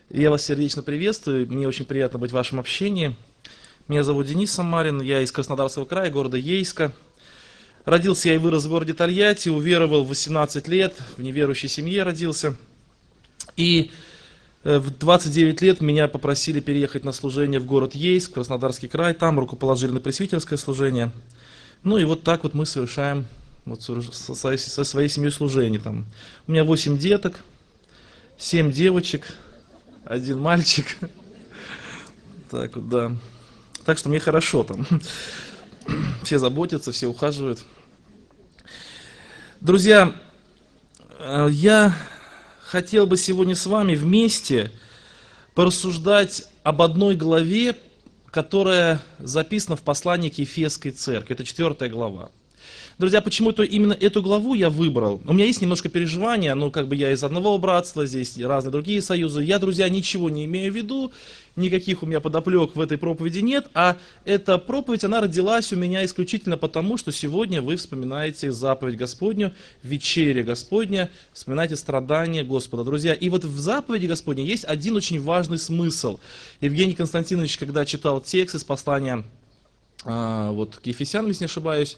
Я вас сердечно приветствую, мне очень приятно быть в вашем общении. Меня зовут Денис Самарин, я из Краснодарского края, города Ейска. Родился я и вырос в городе Тольятти, уверовал в 18 лет, в неверующей семье родился. И в 29 лет меня попросили переехать на служение в город Ейск, Краснодарский край, там рукоположили на пресвитерское служение. Ну и вот так вот мы совершаем со своей семьей служение. Там. У меня 8 деток, 7 девочек, 1 мальчик. Так вот, да. Так что мне хорошо там. Все заботятся, все ухаживают. Друзья, я хотел бы сегодня с вами вместе порассуждать об одной главе, которая записана в послании к Ефесской церкви. Это 4 глава. Друзья, почему-то именно эту главу я выбрал. У меня есть немножко переживания, но как бы я из одного братства, здесь разные другие союзы. Я, друзья, ничего не имею в виду, никаких у меня подоплек в этой проповеди нет, а эта проповедь, она родилась у меня исключительно потому, что сегодня вы вспоминаете заповедь Господню, вечеря Господня, вспоминаете страдания Господа. Друзья, и вот в заповеди Господней есть один очень важный смысл. Евгений Константинович, когда читал текст из послания к Ефесянам, если не ошибаюсь,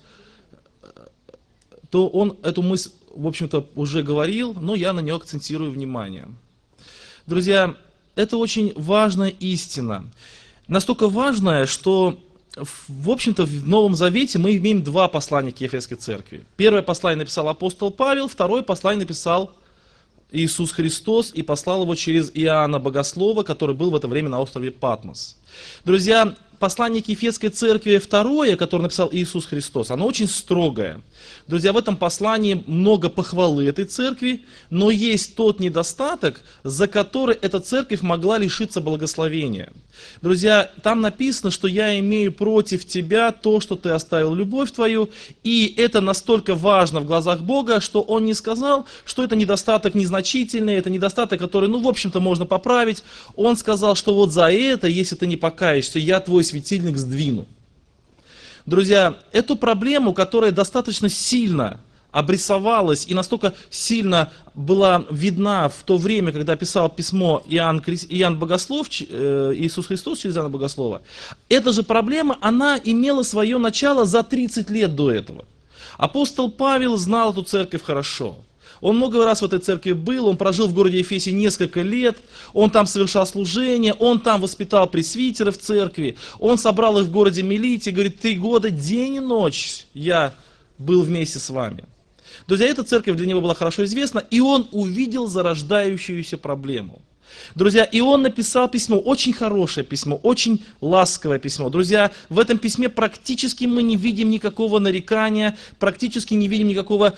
то он эту мысль, в общем-то, уже говорил, но я на нее акцентирую внимание. Друзья, это очень важная истина. Настолько важная, что, в общем-то, в Новом Завете мы имеем 2 послания к Ефесской церкви. Первое послание написал апостол Павел, второе послание написал Иисус Христос и послал его через Иоанна Богослова, который был в это время на острове Патмос. Друзья, послание к Ефесской церкви второе, которое написал Иисус Христос, оно очень строгое. Друзья, в этом послании много похвалы этой церкви, но есть тот недостаток, за который эта церковь могла лишиться благословения. Друзья, там написано, что я имею против тебя то, что ты оставил любовь твою, и это настолько важно в глазах Бога, что Он не сказал, что это недостаток незначительный, это недостаток, который, в общем-то, можно поправить. Он сказал, что вот за это, если ты не покаешься, я твой светильник сдвину. Друзья, эту проблему, которая достаточно сильно обрисовалась и настолько сильно была видна в то время, когда писал письмо Иоанн Богослов, Иисус Христос через Иоанна Богослова, эта же проблема, она имела свое начало за 30 лет до этого. Апостол Павел знал эту церковь хорошо. Он много раз в этой церкви был, он прожил в городе Ефесе несколько лет, он там совершал служение, он там воспитал пресвитеров в церкви, он собрал их в городе Милите, говорит, 3 года, день и ночь я был вместе с вами. Друзья, эта церковь для него была хорошо известна, и он увидел зарождающуюся проблему. Друзья, и он написал письмо, очень хорошее письмо, очень ласковое письмо. Друзья, в этом письме практически мы не видим никакого нарекания, практически не видим никакого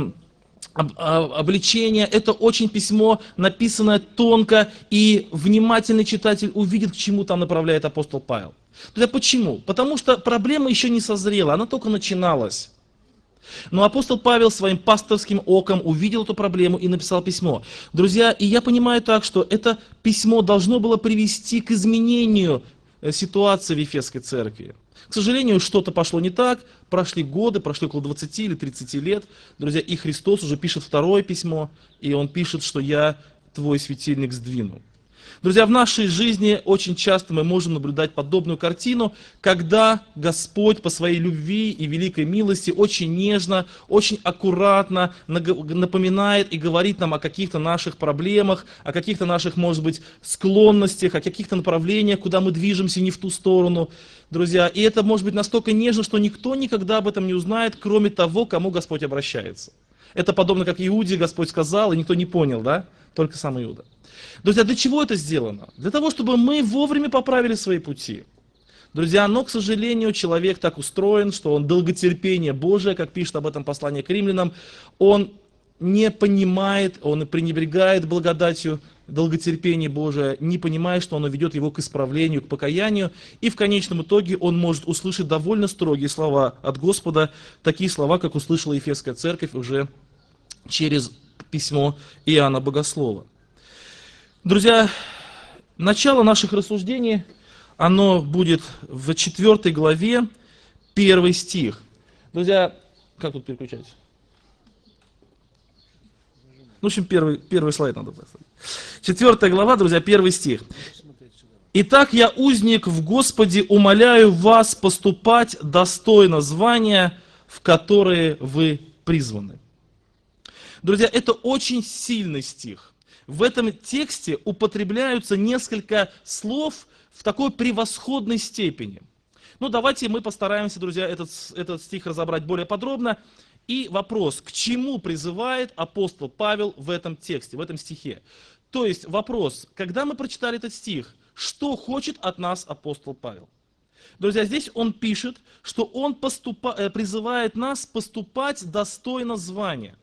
обличение. Это очень письмо, написанное тонко, и внимательный читатель увидит, к чему там направляет апостол Павел. Друзья, почему? Потому что проблема еще не созрела, она только начиналась. Но апостол Павел своим пасторским оком увидел эту проблему и написал письмо. Друзья, и я понимаю так, что это письмо должно было привести к изменению ситуации в Ефесской церкви. К сожалению, что-то пошло не так, прошли годы, прошло около 20 или 30 лет, друзья, и Христос уже пишет второе письмо, и Он пишет, что я твой светильник сдвину. Друзья, в нашей жизни очень часто мы можем наблюдать подобную картину, когда Господь по своей любви и великой милости очень нежно, очень аккуратно напоминает и говорит нам о каких-то наших проблемах, о каких-то наших, может быть, склонностях, о каких-то направлениях, куда мы движемся не в ту сторону. Друзья, и это может быть настолько нежно, что никто никогда об этом не узнает, кроме того, к кому Господь обращается. Это подобно как Иуде Господь сказал, и никто не понял, да? Только сам Иуда. Друзья, для чего это сделано? Для того, чтобы мы вовремя поправили свои пути. Друзья, но, к сожалению, человек так устроен, что он долготерпение Божие, как пишет об этом послание к римлянам, он не понимает, он пренебрегает благодатью долготерпения Божия, не понимая, что оно ведет его к исправлению, к покаянию, и в конечном итоге он может услышать довольно строгие слова от Господа, такие слова, как услышала Ефесская церковь уже через письмо Иоанна Богослова. Друзья, начало наших рассуждений, оно будет в 4 главе, 1 стих. Друзья, как тут переключать? в общем, первый слайд надо поставить. 4 глава, друзья, 1 стих. «Итак, я, узник в Господе, умоляю вас поступать достойно звания, в которые вы призваны». Друзья, это очень сильный стих. В этом тексте употребляются несколько слов в такой превосходной степени. Ну, давайте мы постараемся, друзья, этот стих разобрать более подробно. И вопрос, к чему призывает апостол Павел в этом тексте, в этом стихе? То есть вопрос, когда мы прочитали этот стих, что хочет от нас апостол Павел? Друзья, здесь он пишет, что он призывает нас поступать достойно звания.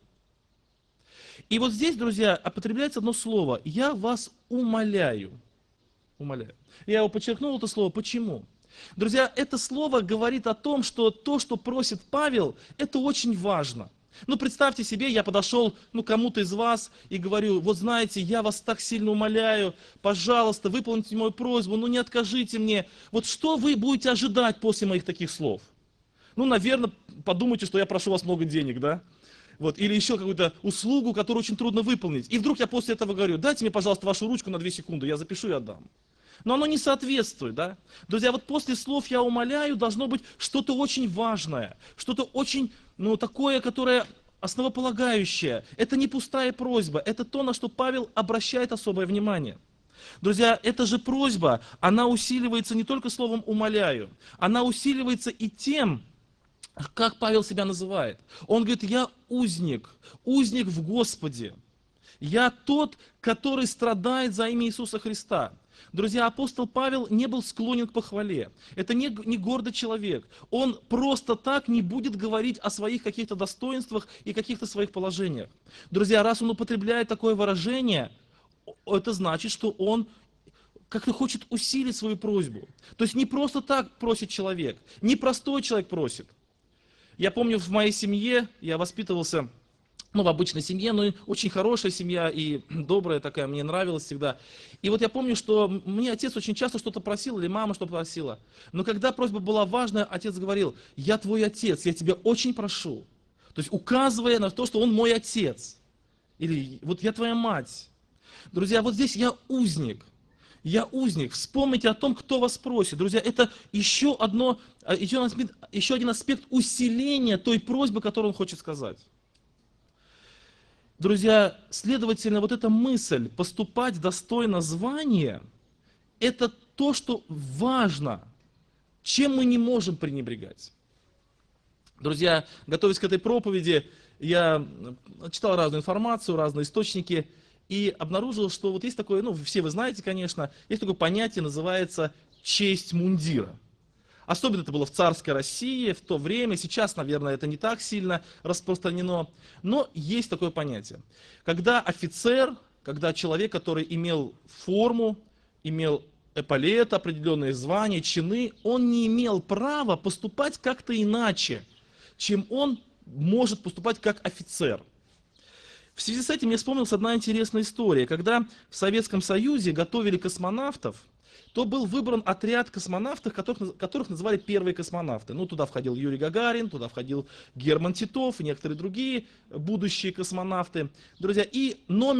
И вот здесь, друзья, употребляется одно слово. «Я вас умоляю». Умоляю. Я его подчеркнул, это слово. Почему? Друзья, это слово говорит о том, что то, что просит Павел, это очень важно. Ну, представьте себе, я подошел кому-то из вас и говорю, вот знаете, я вас так сильно умоляю, пожалуйста, выполните мою просьбу, не откажите мне. Вот что вы будете ожидать после моих таких слов? Ну, наверное, подумайте, что я прошу вас много денег, да? Вот, или еще какую-то услугу, которую очень трудно выполнить. И вдруг я после этого говорю, дайте мне, пожалуйста, вашу ручку на 2 секунды, я запишу и отдам. Но оно не соответствует, да? Друзья, вот после слов «я умоляю» должно быть что-то очень важное, что-то очень, такое, которое основополагающее. Это не пустая просьба, это то, на что Павел обращает особое внимание. Друзья, эта же просьба, она усиливается не только словом «умоляю», она усиливается и тем, как Павел себя называет. Он говорит, я узник в Господе. Я тот, который страдает за имя Иисуса Христа. Друзья, апостол Павел не был склонен к похвале. Это не гордый человек. Он просто так не будет говорить о своих каких-то достоинствах и каких-то своих положениях. Друзья, раз он употребляет такое выражение, это значит, что он как-то хочет усилить свою просьбу. То есть не просто так просит человек, не простой человек просит. Я помню, в моей семье я воспитывался, в обычной семье, но очень хорошая семья и добрая такая, мне нравилась всегда. И вот я помню, что мне отец очень часто что-то просил, или мама что-то просила. Но когда просьба была важная, отец говорил, я твой отец, я тебя очень прошу. То есть указывая на то, что он мой отец. Или вот я твоя мать. Друзья, вот здесь я узник. Я узник. Вспомните о том, кто вас просит. Друзья, это еще один аспект усиления той просьбы, которую он хочет сказать. Друзья, следовательно, вот эта мысль поступать достойно звания, это то, что важно, чем мы не можем пренебрегать. Друзья, готовясь к этой проповеди, я читал разную информацию, разные источники, и обнаружил, что вот есть такое, все вы знаете, конечно, есть такое понятие, называется честь мундира. Особенно это было в царской России в то время, сейчас, наверное, это не так сильно распространено, но есть такое понятие. Когда офицер, когда человек, который имел форму, имел эполет, определенные звания, чины, он не имел права поступать как-то иначе, чем он может поступать как офицер. В связи с этим мне вспомнилась одна интересная история. Когда в Советском Союзе готовили космонавтов, то был выбран отряд космонавтов, которых называли первые космонавты. Туда входил Юрий Гагарин, туда входил Герман Титов и некоторые другие будущие космонавты. Друзья, и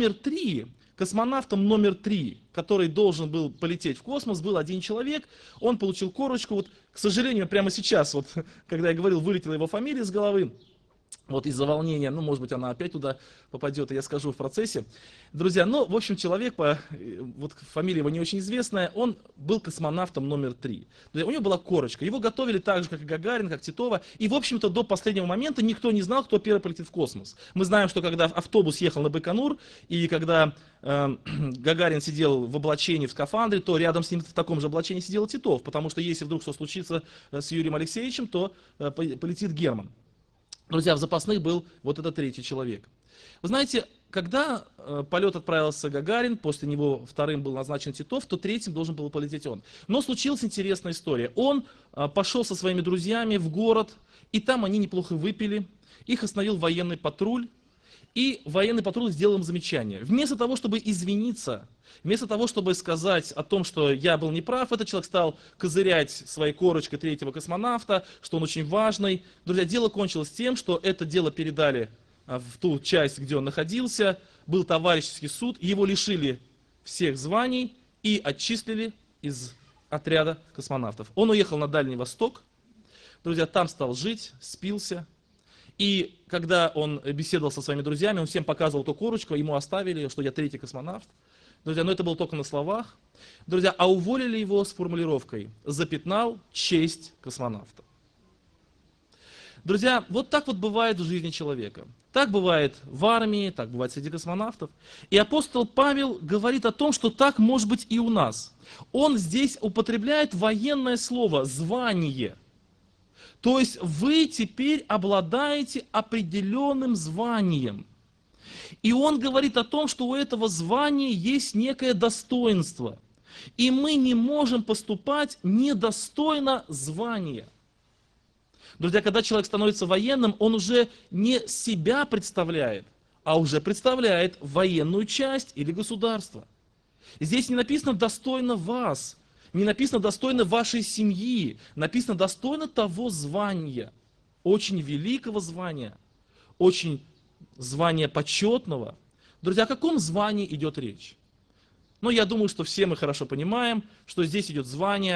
космонавтом номер 3, который должен был полететь в космос, был один человек. Он получил корочку. Вот, к сожалению, прямо сейчас, когда я говорил, вылетела его фамилия с головы. Из-за волнения, может быть, она опять туда попадет, и я скажу в процессе. Друзья, в общем, человек, фамилия его не очень известная, он был космонавтом номер 3. Друзья, у него была корочка, его готовили так же, как и Гагарин, как Титова, и, в общем-то, до последнего момента никто не знал, кто первый полетит в космос. Мы знаем, что когда автобус ехал на Байконур, и когда Гагарин сидел в облачении, в скафандре, то рядом с ним в таком же облачении сидел Титов, потому что если вдруг что случится с Юрием Алексеевичем, то полетит Герман. Друзья, в запасных был вот этот 3-й человек. Вы знаете, когда полет отправился Гагарин, после него 2-м был назначен Титов, то 3-м должен был полететь он. Но случилась интересная история. Он пошел со своими друзьями в город, и там они неплохо выпили. Их остановил военный патруль, и военный патруль сделал им замечание. Вместо того, чтобы извиниться, вместо того, чтобы сказать о том, что я был неправ, этот человек стал козырять своей корочкой 3-го космонавта, что он очень важный. Друзья, дело кончилось тем, что это дело передали в ту часть, где он находился. был товарищеский суд, его лишили всех званий и отчислили из отряда космонавтов. Он уехал на Дальний Восток, друзья, там стал жить, спился. И когда он беседовал со своими друзьями, он всем показывал эту корочку, ему оставили, что я третий космонавт. Друзья, но это было только на словах. Друзья, а уволили его с формулировкой «запятнал честь космонавта». Друзья, вот так вот бывает в жизни человека. Так бывает в армии, так бывает среди космонавтов. И апостол Павел говорит о том, что так может быть и у нас. Он здесь употребляет военное слово «звание». То есть вы теперь обладаете определенным званием. И он говорит о том, что у этого звания есть некое достоинство. И мы не можем поступать недостойно звания. Друзья, когда человек становится военным, он уже не себя представляет, а уже представляет военную часть или государство. Здесь не написано «достойно вас», не написано «достойно вашей семьи», написано «достойно того звания», очень великого звания, очень звания почетного. Друзья, о каком звании идет речь? Ну, я думаю, что все мы хорошо понимаем, что здесь идет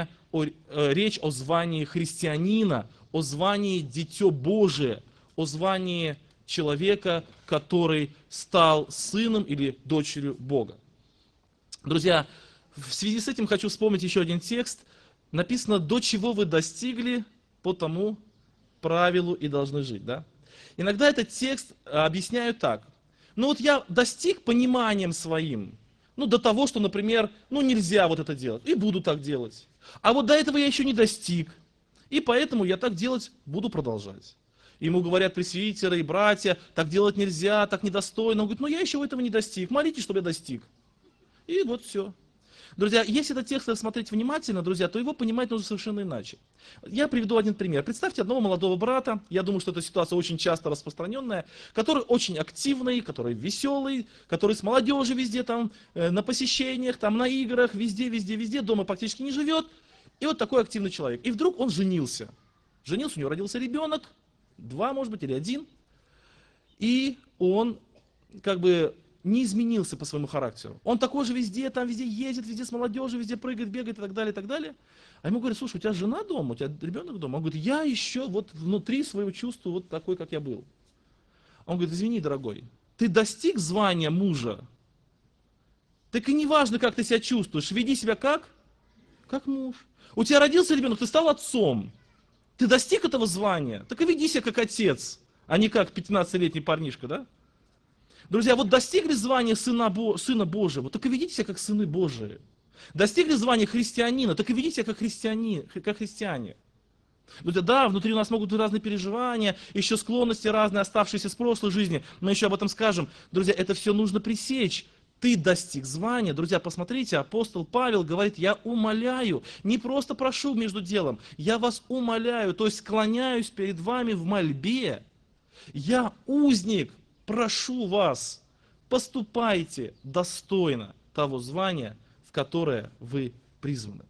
речь о звании христианина, о звании Дитё Божие, о звании человека, который стал сыном или дочерью Бога. Друзья, в связи с этим хочу вспомнить еще один текст. Написано «до чего вы достигли, по тому правилу и должны жить». Да? Иногда этот текст объясняю так. Ну вот я достиг пониманием своим, до того, что, например, нельзя вот это делать, и буду так делать. А вот до этого я еще не достиг, и поэтому я так делать буду продолжать. Ему говорят пресвитеры и братья, так делать нельзя, так недостойно. Он говорит, я еще этого не достиг, молитесь, чтобы я достиг. И вот все. Друзья, если этот текст рассмотреть внимательно, друзья, то его понимать нужно совершенно иначе. Я приведу один пример. Представьте одного молодого брата, я думаю, что эта ситуация очень часто распространенная, который очень активный, который веселый, который с молодежью везде там, на посещениях, там, на играх, везде, дома практически не живет. И вот такой активный человек. И вдруг он женился. Женился, у него родился ребенок, 2, может быть, или 1. И он не изменился по своему характеру. Он такой же везде ездит, везде с молодежью, везде прыгает, бегает и так далее, и так далее. А ему говорят, слушай, у тебя жена дома, у тебя ребенок дома. Он говорит, я еще вот внутри своего чувства вот такой, как я был. Он говорит, извини, дорогой, ты достиг звания мужа, так и не важно, как ты себя чувствуешь, веди себя как муж. У тебя родился ребенок, ты стал отцом. Ты достиг этого звания, так и веди себя как отец, а не как 15-летний парнишка, да? Друзья, вот достигли звания Сына Божьего, так и ведите себя как сыны Божии. Достигли звания христианина, так и ведите себя как христиане. Друзья, да, внутри у нас могут быть разные переживания, еще склонности разные, оставшиеся с прошлой жизни. Мы еще об этом скажем. Друзья, это все нужно пресечь. Ты достиг звания. Друзья, посмотрите, апостол Павел говорит, я умоляю, не просто прошу между делом, я вас умоляю, то есть склоняюсь перед вами в мольбе. Я узник, прошу вас, поступайте достойно того звания, в которое вы призваны.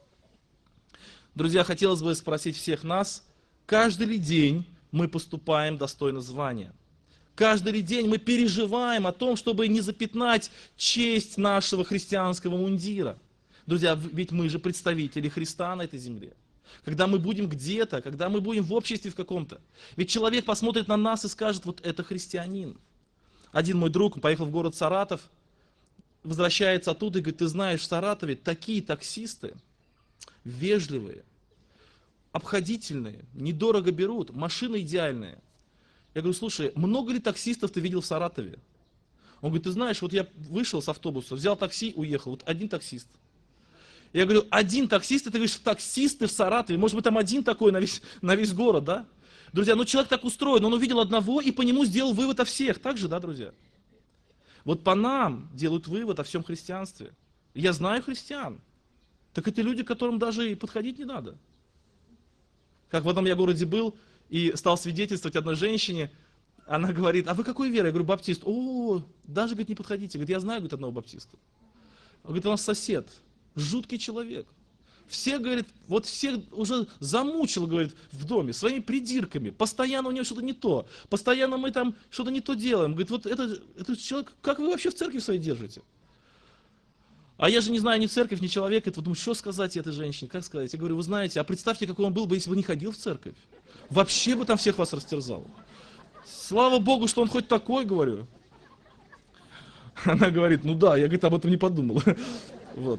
Друзья, хотелось бы спросить всех нас, каждый ли день мы поступаем достойно звания? Каждый ли день мы переживаем о том, чтобы не запятнать честь нашего христианского мундира? Друзья, ведь мы же представители Христа на этой земле. Когда мы будем где-то, когда мы будем в обществе в каком-то. Ведь человек посмотрит на нас и скажет, вот это христианин. Один мой друг поехал в город Саратов, возвращается оттуда и говорит, ты знаешь, в Саратове такие таксисты, вежливые, обходительные, недорого берут, машины идеальные. Я говорю, слушай, много ли таксистов ты видел в Саратове? Он говорит, ты знаешь, вот я вышел с автобуса, взял такси, уехал, вот один таксист. Я говорю, один таксист, ты говоришь, таксисты в Саратове, может быть там один такой на весь город, да? Друзья, человек так устроен, он увидел одного и по нему сделал вывод о всех, так же, да, друзья? Вот по нам делают вывод о всем христианстве. Я знаю христиан, так это люди, к которым даже и подходить не надо. Как в одном я городе был и стал свидетельствовать одной женщине, она говорит, а вы какой веры? Я говорю, баптист. О, даже, говорит, не подходите. Говорит, я знаю, говорит, одного баптиста. Он говорит, у нас сосед, жуткий человек. Все, говорит, вот всех уже замучил, говорит, в доме своими придирками. Постоянно у него что-то не то. Постоянно мы там что-то не то делаем. Говорит, вот этот человек, как вы вообще в церкви своей держите? А я же не знаю ни церковь, ни человека. Вот думаю, что сказать этой женщине, как сказать? Я говорю, вы знаете, а представьте, какой он был бы, если бы не ходил в церковь. Вообще бы там всех вас растерзал. Слава Богу, что он хоть такой, говорю. Она говорит, ну да, я, говорит, об этом не подумал. Вот.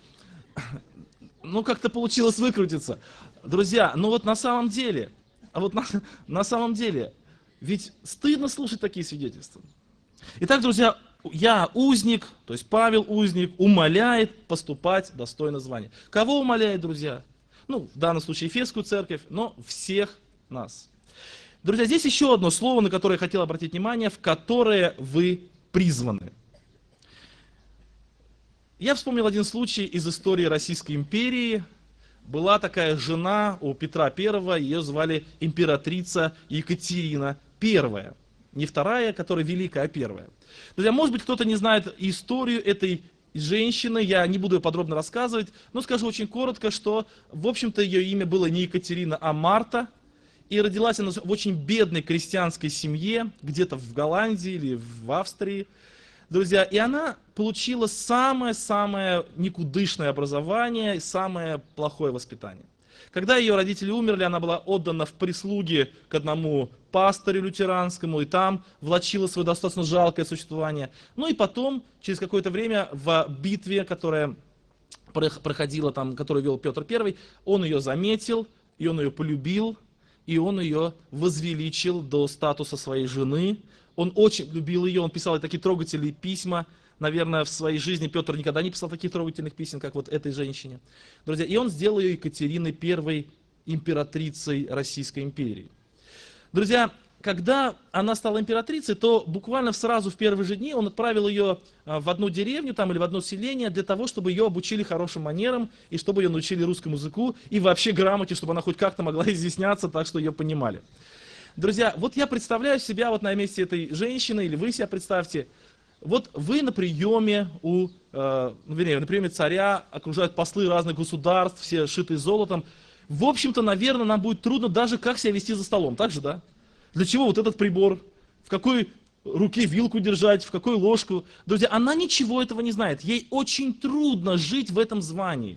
Ну, как-то получилось выкрутиться. Друзья, ну вот на самом деле, на самом деле, ведь стыдно слушать такие свидетельства. Итак, друзья, я узник, то есть Павел узник, умоляет поступать достойно звания. Кого умоляет, друзья? Ну, в данном случае Ефесскую церковь, но всех нас. Друзья, здесь еще одно слово, на которое я хотел обратить внимание, в которое вы призваны. Я вспомнил один случай из истории Российской империи. Была такая жена у Петра I, ее звали императрица Екатерина I. Не вторая, которая великая, а первая. Друзья, может быть, кто-то не знает историю этой женщины, я не буду ее подробно рассказывать, но скажу очень коротко, что, в общем-то, ее имя было не Екатерина, а Марта. И родилась она в очень бедной крестьянской семье, где-то в Голландии или в Австрии. Друзья, и она получила самое-самое никудышное образование и самое плохое воспитание. Когда ее родители умерли, она была отдана в прислуги к одному пастырю лютеранскому, и там влачила свое достаточно жалкое существование. Ну и потом, через какое-то время, в битве, которая проходила там, которую вел Петр I, он ее заметил, и он ее полюбил, и он ее возвеличил до статуса своей жены. Он очень любил ее, он писал ей такие трогательные письма. Наверное, в своей жизни Петр никогда не писал таких трогательных писем, как вот этой женщине. Друзья, и он сделал ее Екатериной I, императрицей Российской империи. Друзья, когда она стала императрицей, то буквально сразу в первые же дни он отправил ее в одну деревню там, или в одно селение для того, чтобы ее обучили хорошим манерам, и чтобы ее научили русскому языку, и вообще грамоте, чтобы она хоть как-то могла изъясняться так, что ее понимали. Друзья, вот я представляю себя вот на месте этой женщины, или вы себя представьте, вот вы на приеме на приеме царя, окружают послы разных государств, все шитые золотом. В общем-то, наверное, нам будет трудно даже как себя вести за столом, так же, да? Для чего вот этот прибор? В какой руке вилку держать, в какую ложку? Друзья, она ничего этого не знает. Ей очень трудно жить в этом звании.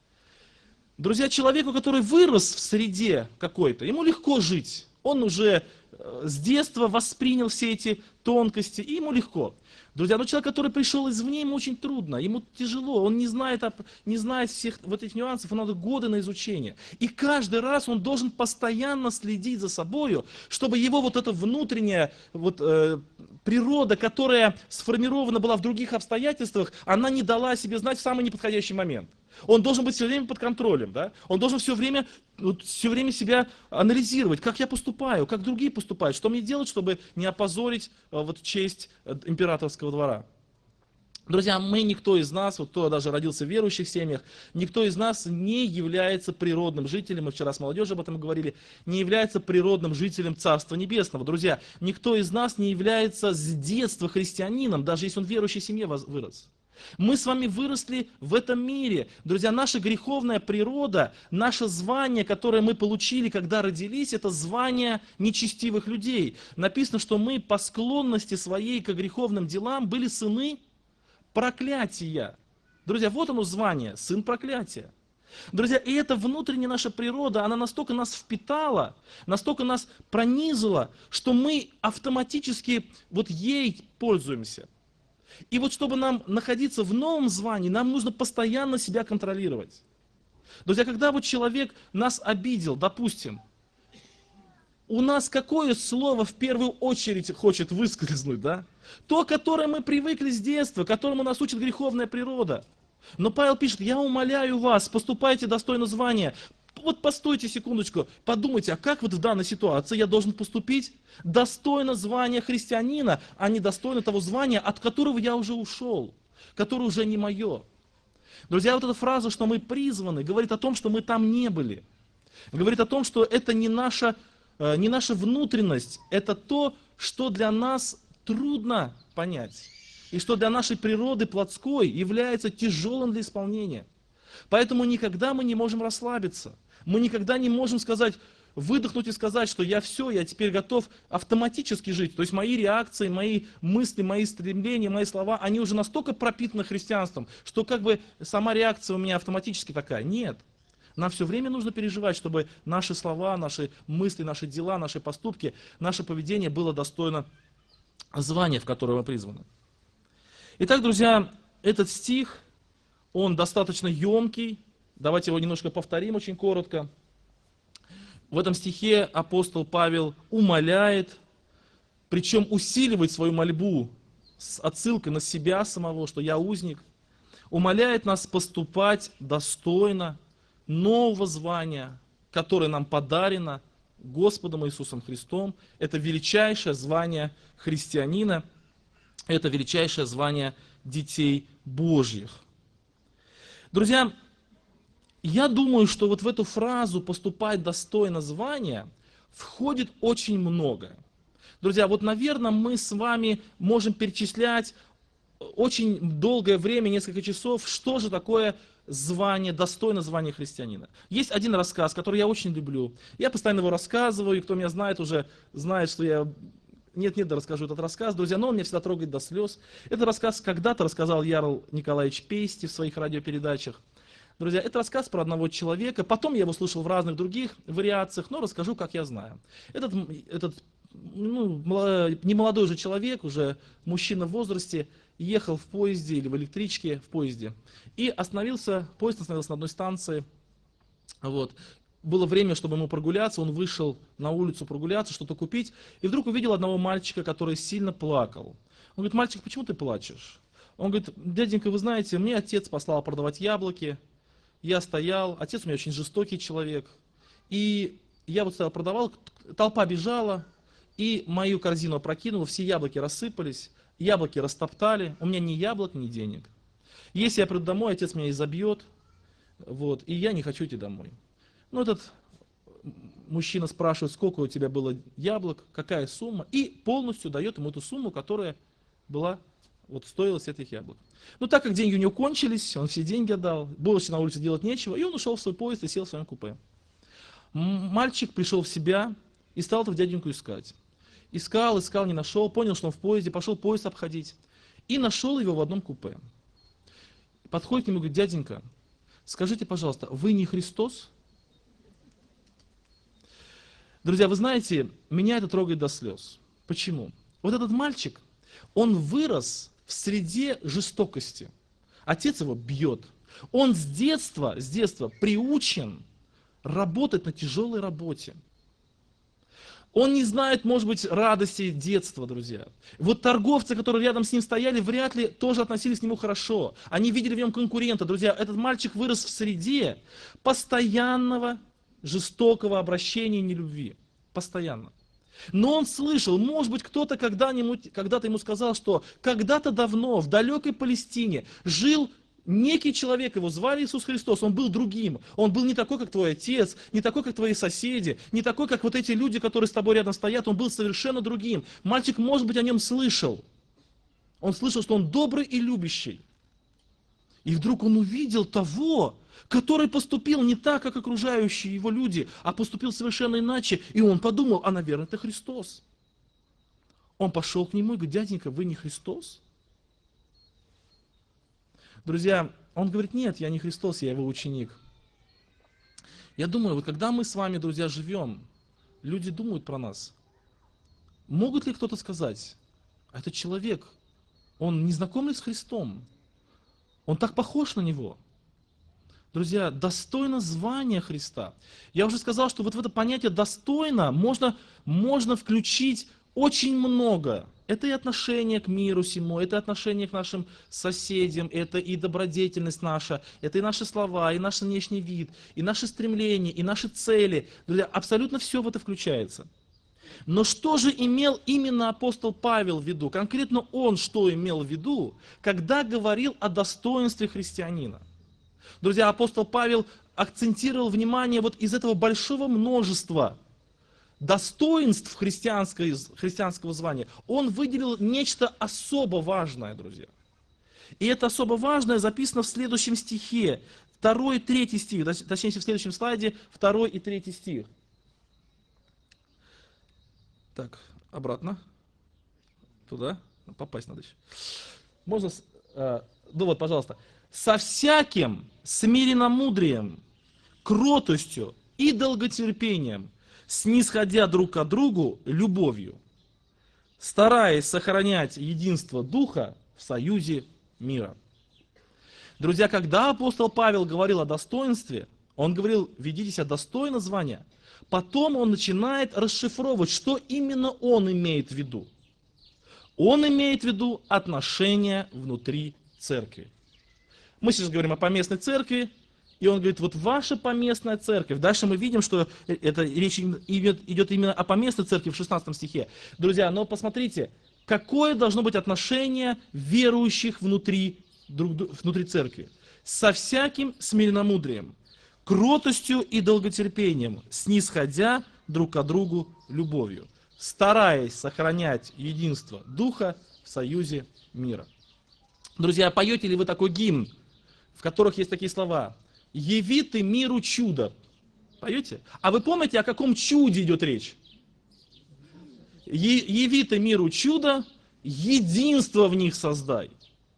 Друзья, человеку, который вырос в среде какой-то, ему легко жить. Он уже с детства воспринял все эти тонкости, и ему легко. Друзья, но человек, который пришел извне, ему очень трудно, ему тяжело, он не знает всех вот этих нюансов, ему надо годы на изучение. И каждый раз он должен постоянно следить за собой, чтобы его вот эта внутренняя природа, которая сформирована была в других обстоятельствах, она не дала о себе знать в самый неподходящий момент. Он должен быть все время под контролем, да? Он должен все время себя анализировать, как я поступаю, как другие поступают, что мне делать, чтобы не опозорить честь императорского двора. Друзья, никто из нас, вот кто даже родился в верующих семьях, никто из нас не является природным жителем, мы вчера с молодежью об этом говорили, не является природным жителем Царства Небесного. Друзья, никто из нас не является с детства христианином, даже если он в верующей семье вырос. Мы с вами выросли в этом мире. Друзья, наша греховная природа, наше звание, которое мы получили, когда родились, это звание нечестивых людей. Написано, что мы по склонности своей к греховным делам были сыны проклятия. Друзья, вот оно звание, сын проклятия. Друзья, и эта внутренняя наша природа, она настолько нас впитала, настолько нас пронизала, что мы автоматически ей пользуемся. И вот чтобы нам находиться в новом звании, нам нужно постоянно себя контролировать. Друзья, когда человек нас обидел, допустим, у нас какое слово в первую очередь хочет выскользнуть, да? То, которое мы привыкли с детства, которому нас учит греховная природа. Но Павел пишет, я умоляю вас, поступайте достойно звания. Вот постойте секундочку, подумайте, а как в данной ситуации я должен поступить достойно звания христианина, а не достойно того звания, от которого я уже ушел, которое уже не мое. Друзья, вот эта фраза, что мы призваны, говорит о том, что мы там не были. Говорит о том, что это не наша внутренность, это то, что для нас трудно понять. И что для нашей природы плотской является тяжелым для исполнения. Поэтому никогда мы не можем расслабиться. Мы никогда не можем сказать, выдохнуть и сказать, что я все, я теперь готов автоматически жить. То есть мои реакции, мои мысли, мои стремления, мои слова, они уже настолько пропитаны христианством, что как бы сама реакция у меня автоматически такая. Нет. Нам все время нужно переживать, чтобы наши слова, наши мысли, наши дела, наши поступки, наше поведение было достойно звания, в которое мы призваны. Итак, друзья, этот стих, он достаточно емкий. Давайте его немножко повторим очень коротко. В этом стихе апостол Павел умоляет, причем усиливает свою мольбу с отсылкой на себя самого, что я узник, умоляет нас поступать достойно нового звания, которое нам подарено Господом Иисусом Христом. Это величайшее звание христианина, это величайшее звание детей Божьих. Друзья, я думаю, что вот в эту фразу «поступать достойно звания» входит очень многое. Друзья, вот, наверное, мы с вами можем перечислять очень долгое время, несколько часов, что же такое звание, достойно звания христианина. Есть один рассказ, который я очень люблю. Я постоянно его рассказываю, и кто меня знает, уже знает, что я нет-нет, да расскажу этот рассказ, друзья, но он меня всегда трогает до слез. Этот рассказ когда-то рассказал Ярл Николаевич Пейсти в своих радиопередачах. Друзья, это рассказ про одного человека, потом я его слышал в разных других вариациях, но расскажу, как я знаю. Этот немолодой же человек, уже мужчина в возрасте, ехал в поезде или в электричке в поезде, и поезд остановился на одной станции, вот. Было время, чтобы ему прогуляться, он вышел на улицу прогуляться, что-то купить, и вдруг увидел одного мальчика, который сильно плакал. Он говорит: мальчик, почему ты плачешь? Он говорит: дяденька, вы знаете, мне отец послал продавать яблоки, я стоял, отец у меня очень жестокий человек, и я вот стоял, продавал, толпа бежала, и мою корзину опрокинула, все яблоки рассыпались, яблоки растоптали, у меня ни яблок, ни денег. Если я приду домой, отец меня изобьет, вот, и я не хочу идти домой. Ну, этот мужчина спрашивает, сколько у тебя было яблок, какая сумма, и полностью дает ему эту сумму, которая была, вот, стоила с этих яблок. Но так как деньги у него кончились, он все деньги отдал, больше на улице делать нечего, и он ушел в свой поезд и сел в своем купе. Мальчик пришел в себя и стал этого дяденьку искать. Искал, не нашел, понял, что он в поезде, пошел поезд обходить, и нашел его в одном купе. Подходит к нему и говорит: дяденька, скажите, пожалуйста, вы не Христос? Друзья, вы знаете, меня это трогает до слез. Почему? Вот этот мальчик, он вырос в среде жестокости. Отец его бьет. Он с детства приучен работать на тяжелой работе. Он не знает, может быть, радости детства, друзья. Вот торговцы, которые рядом с ним стояли, вряд ли тоже относились к нему хорошо. Они видели в нем конкурента. Друзья, этот мальчик вырос в среде постоянного жестокого обращения и нелюбви. Постоянно. Но он слышал, может быть, кто-то когда-то ему сказал, что когда-то давно в далекой Палестине жил некий человек, его звали Иисус Христос, он был другим. Он был не такой, как твой отец, не такой, как твои соседи, не такой, как вот эти люди, которые с тобой рядом стоят, он был совершенно другим. Мальчик, может быть, о нем слышал. Он слышал, что он добрый и любящий. И вдруг он увидел того, который поступил не так, как окружающие его люди, а поступил совершенно иначе. И он подумал: а, наверное, это Христос. Он пошел к нему и говорит: дяденька, вы не Христос? Друзья, он говорит: нет, я не Христос, я его ученик. Я думаю, вот когда мы с вами, друзья, живем, люди думают про нас. Могут ли кто-то сказать: а этот человек, он не знаком ли с Христом? Он так похож на него. Друзья, достойно звания Христа. Я уже сказал, что вот в это понятие достойно можно включить очень много. Это и отношение к миру сему, это отношение к нашим соседям, это и добродетельность наша, это и наши слова, и наш внешний вид, и наши стремления, и наши цели. Друзья, абсолютно все в это включается. Но что же имел именно апостол Павел в виду? Конкретно он что имел в виду, когда говорил о достоинстве христианина? Друзья, апостол Павел акцентировал внимание вот из этого большого множества достоинств христианского звания. Он выделил нечто особо важное, друзья. И это особо важное записано в следующем стихе. 2 и 3 стих, точнее в следующем слайде 2 и 3 стих. Так, обратно. Туда. Попасть надо еще. Можно... Ну вот, пожалуйста. «Со всяким смиренномудрием, кротостью и долготерпением, снисходя друг к другу любовью, стараясь сохранять единство Духа в союзе мира». Друзья, когда апостол Павел говорил о достоинстве, он говорил: ведите себя достойно звания. Потом он начинает расшифровывать, что именно он имеет в виду. Он имеет в виду отношения внутри церкви. Мы сейчас говорим о поместной церкви, и он говорит: вот ваша поместная церковь. Дальше мы видим, что это речь идет именно о поместной церкви в 16 стихе. Друзья, но посмотрите, какое должно быть отношение верующих внутри церкви. Со всяким смиренномудрием, кротостью и долготерпением, снисходя друг к другу любовью, стараясь сохранять единство Духа в союзе мира. Друзья, поете ли вы такой гимн, в которых есть такие слова: «Яви ты миру чудо». Поете? А вы помните, о каком чуде идет речь? «Яви ты миру чудо, единство в них создай».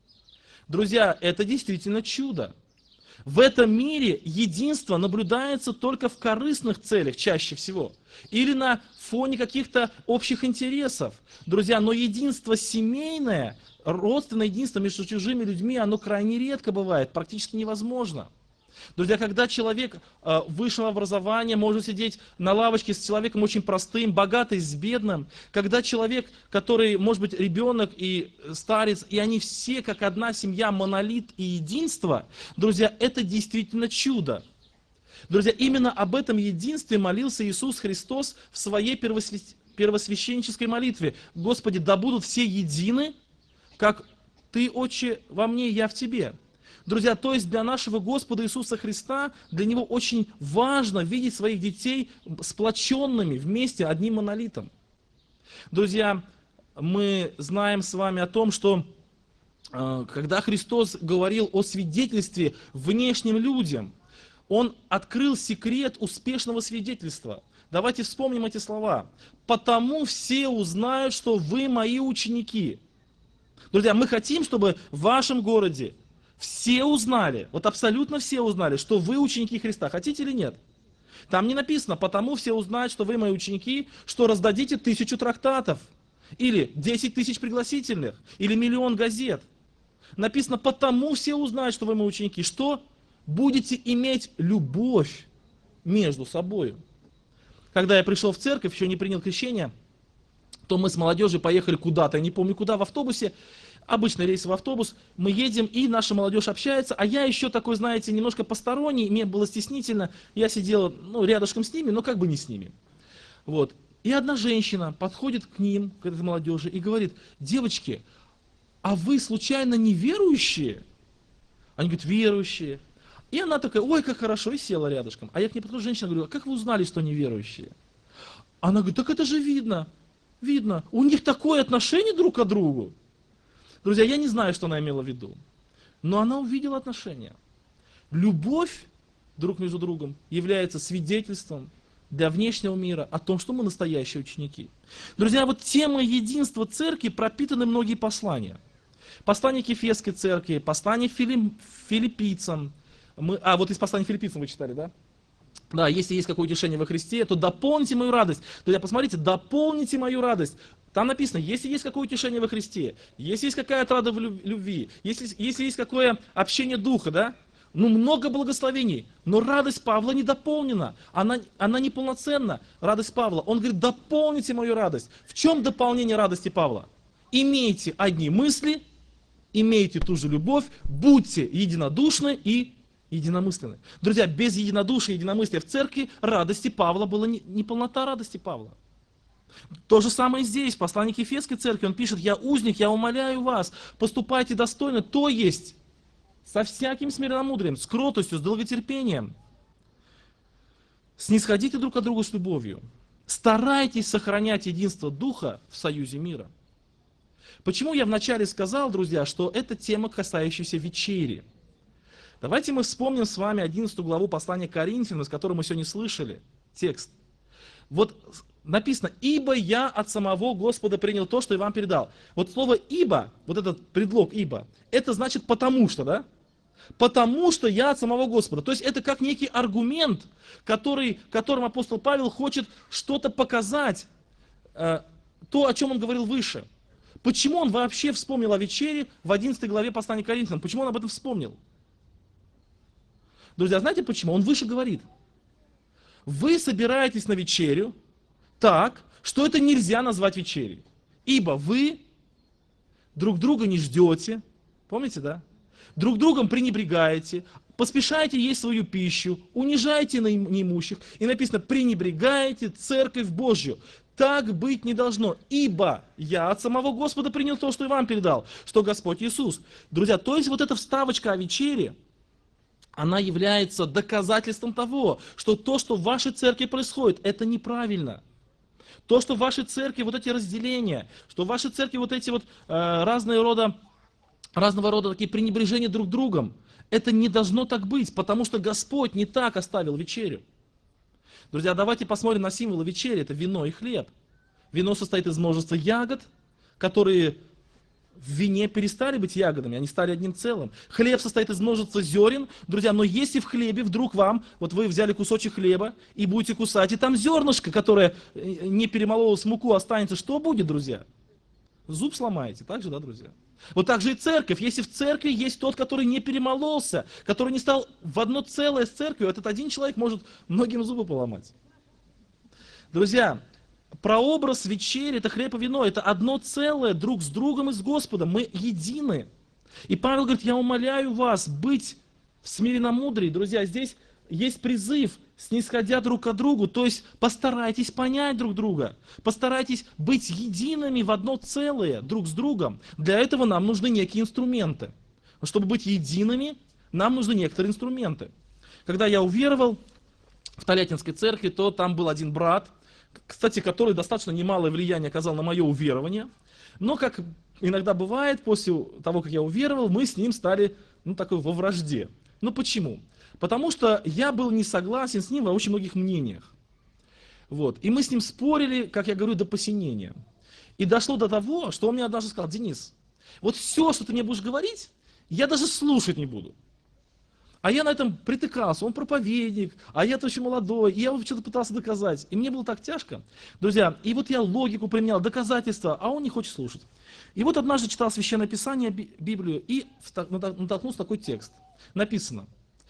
Друзья, это действительно чудо. В этом мире единство наблюдается только в корыстных целях чаще всего. Или на фоне каких-то общих интересов. Друзья, но единство семейное, родственное единство между чужими людьми, оно крайне редко бывает, практически невозможно. Друзья, когда человек высшего образования может сидеть на лавочке с человеком очень простым, богатый с бедным, когда человек, который, может быть, ребенок и старец, и они все как одна семья, монолит и единство, друзья, это действительно чудо. Друзья, именно об этом единстве молился Иисус Христос в своей первосвященнической молитве. «Господи, да будут все едины, как Ты, Отче, во мне, я в Тебе». Друзья, то есть для нашего Господа Иисуса Христа, для Него очень важно видеть своих детей сплоченными вместе, одним монолитом. Друзья, мы знаем с вами о том, что когда Христос говорил о свидетельстве внешним людям, Он открыл секрет успешного свидетельства. Давайте вспомним эти слова. «Потому все узнают, что вы мои ученики». Друзья, мы хотим, чтобы в вашем городе все узнали, вот абсолютно все узнали, что вы ученики Христа. Хотите или нет? Там не написано: потому все узнают, что вы мои ученики, что раздадите 1000 трактатов, или 10 000 пригласительных, или 1 000 000 газет. Написано: потому все узнают, что вы мои ученики, что будете иметь любовь между собой. Когда я пришел в церковь, еще не принял крещение, то мы с молодежью поехали куда-то, я не помню куда, в автобусе. Обычный рейсовый автобус, мы едем, и наша молодежь общается, а я еще такой, знаете, немножко посторонний, мне было стеснительно, я сидел, рядышком с ними, но как бы не с ними. Вот. И одна женщина подходит к ним, к этой молодежи, и говорит: девочки, а вы случайно не верующие? Они говорят: верующие. И она такая: ой, как хорошо, и села рядышком. А я к ней подхожу, женщина, говорю: а как вы узнали, что они верующие? Она говорит: так это же видно, видно, у них такое отношение друг к другу. Друзья, я не знаю, что она имела в виду, но она увидела отношения. Любовь друг между другом является свидетельством для внешнего мира о том, что мы настоящие ученики. Друзья, вот тема единства церкви пропитаны многие послания. Послание к Ефесской церкви, послание филиппийцам. Вот из послания филиппийцам вы читали, да? Да, если есть какое утешение во Христе, то дополните мою радость. Друзья, посмотрите, дополните мою радость. Там написано: если есть какое утешение во Христе, если есть какая-то рада в любви, если есть какое общение Духа, да? Много благословений, но радость Павла не дополнена, она неполноценна, радость Павла. Он говорит: дополните мою радость. В чем дополнение радости Павла? Имейте одни мысли, имейте ту же любовь, будьте единодушны и единомысленны. Друзья, без единодушия и единомыслия в церкви радости Павла была не полнота радости Павла. То же самое здесь, в послании к Ефесской церкви, он пишет: я узник, я умоляю вас, поступайте достойно, то есть со всяким смиренномудрием, с кротостью, с долготерпением. Снисходите друг к другу с любовью. Старайтесь сохранять единство Духа в союзе мира. Почему я вначале сказал, друзья, что это тема, касающаяся вечери? Давайте мы вспомним с вами 11 главу послания к Коринфянам, с которой мы сегодня слышали текст. Вот написано: «Ибо я от самого Господа принял то, что и вам передал». Вот слово «ибо», вот этот предлог «ибо», это значит «потому что», да? «Потому что я от самого Господа». То есть это как некий аргумент, которым апостол Павел хочет что-то показать, то, о чем он говорил выше. Почему он вообще вспомнил о вечере в 11 главе послания к Коринфянам? Почему он об этом вспомнил? Друзья, знаете почему? Он выше говорит: вы собираетесь на вечерю так, что это нельзя назвать вечерей. Ибо вы друг друга не ждете, помните, да? Друг другом пренебрегаете, поспешаете есть свою пищу, унижаете неимущих. И написано: пренебрегаете церковь Божью. Так быть не должно, ибо я от самого Господа принял то, что и вам передал, что Господь Иисус. Друзья, то есть вот эта вставочка о вечере, она является доказательством того, что то, что в вашей церкви происходит, это неправильно. То, что в вашей церкви вот эти разделения, что в вашей церкви вот эти вот разного рода такие пренебрежения друг другом, это не должно так быть, потому что Господь не так оставил вечерю. Друзья, давайте посмотрим на символы вечери. Это вино и хлеб. Вино состоит из множества ягод, которые в вине перестали быть ягодами, они стали одним целым. Хлеб состоит из множества зерен. Друзья, но если в хлебе вдруг вам, вот вы взяли кусочек хлеба и будете кусать, и там зернышко, которое не перемололось в муку, останется, что будет, друзья? Зуб сломаете, так же, да, друзья? Вот так же и церковь. Если в церкви есть тот, который не перемололся, который не стал в одно целое с церковью, этот один человек может многим зубы поломать. Друзья, прообраз вечери — это хлеб и вино, это одно целое друг с другом и с Господом, мы едины. И Павел говорит: я умоляю вас быть в смиренномудрии. Друзья, здесь есть призыв, снисходя друг к другу, то есть постарайтесь понять друг друга, постарайтесь быть едиными в одно целое друг с другом. Для этого нам нужны некие инструменты. Чтобы быть едиными, нам нужны некоторые инструменты. Когда я уверовал в Тольяттинской церкви, то там был один брат, кстати, который достаточно немалое влияние оказал на мое уверование. Но, как иногда бывает, после того, как я уверовал, мы с ним стали, во вражде. Почему? Потому что я был не согласен с ним во очень многих мнениях. Вот. И мы с ним спорили, как я говорю, до посинения. И дошло до того, что он мне однажды сказал: Денис, вот все, что ты мне будешь говорить, я даже слушать не буду. А я на этом притыкался, он проповедник, а я-то еще молодой, и я что-то пытался доказать. И мне было так тяжко. Друзья, и вот я логику применял, доказательства, а он не хочет слушать. И вот однажды читал Священное Писание, Библию, и натолкнулся такой текст. Написано: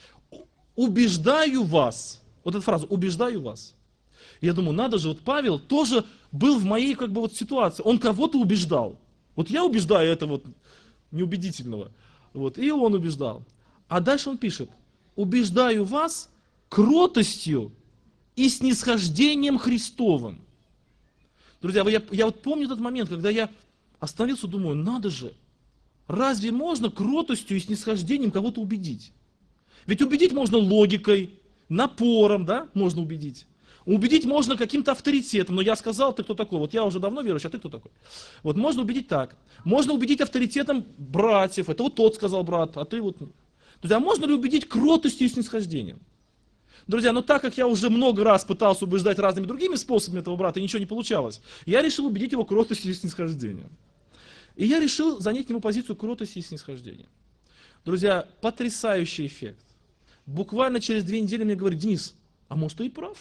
убеждаю вас. Вот эта фраза: убеждаю вас. Я думаю, надо же, вот Павел тоже был в моей ситуации. Он кого-то убеждал. Вот я убеждаю этого неубедительного. Вот, и он убеждал. А дальше он пишет: убеждаю вас кротостью и снисхождением Христовым. Друзья, я вот помню тот момент, когда я остановился, думаю, надо же, разве можно кротостью и снисхождением кого-то убедить? Ведь убедить можно логикой, напором, да, можно убедить. Убедить можно каким-то авторитетом. Но я сказал: ты кто такой? Вот я уже давно верующий, а ты кто такой? Вот можно убедить так. Можно убедить авторитетом братьев. Это вот тот сказал брат, а ты вот... Друзья, можно ли убедить кротостью и снисхождением? Друзья, но так как я уже много раз пытался убеждать разными другими способами этого брата, и ничего не получалось, я решил убедить его кротостью и снисхождением. И я решил занять ему позицию кротости и снисхождения. Друзья, потрясающий эффект. Буквально через 2 недели мне говорит: Денис, а может ты и прав?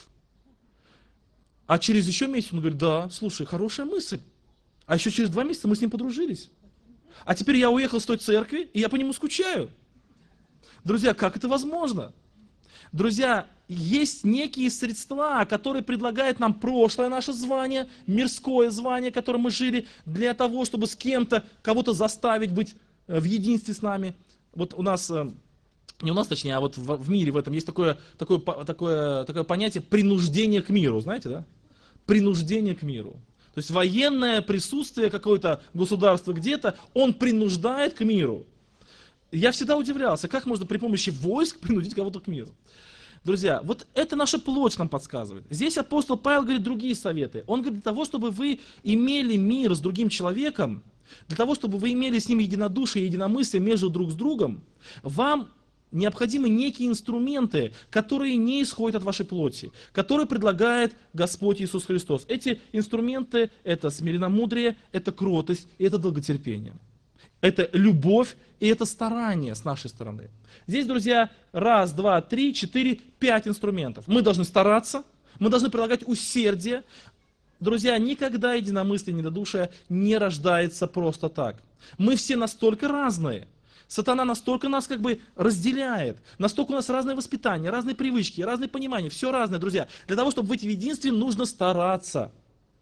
А через еще месяц он говорит: да, слушай, хорошая мысль. А еще через 2 месяца мы с ним подружились. А теперь я уехал с той церкви, и я по нему скучаю. Друзья, как это возможно? Друзья, есть некие средства, которые предлагает нам прошлое наше звание, мирское звание, которым мы жили, для того, чтобы с кем-то, кого-то заставить быть в единстве с нами. Вот у нас, не у нас точнее, а вот в мире в этом есть такое понятие принуждение к миру, знаете, да? Принуждение к миру. То есть военное присутствие какое-то государства где-то, он принуждает к миру. Я всегда удивлялся, как можно при помощи войск принудить кого-то к миру. Друзья, вот это наша плоть нам подсказывает. Здесь апостол Павел говорит другие советы. Он говорит: для того, чтобы вы имели мир с другим человеком, Для того, чтобы вы имели с ним единодушие и единомыслие между друг с другом, вам необходимы некие инструменты, которые не исходят от вашей плоти, которые предлагает Господь Иисус Христос. Эти инструменты – это смиренномудрие, это кротость и это долготерпение. Это любовь и это старание с нашей стороны. Здесь, друзья, 1, 2, 3, 4, 5 инструментов. Мы должны стараться, мы должны прилагать усердие. Друзья, никогда единомыслие, единодушие не рождается просто так. Мы все настолько разные. Сатана настолько нас как бы разделяет, настолько у нас разное воспитание, разные привычки, разные понимания, все разное, друзья. Для того, чтобы быть в единстве, нужно стараться.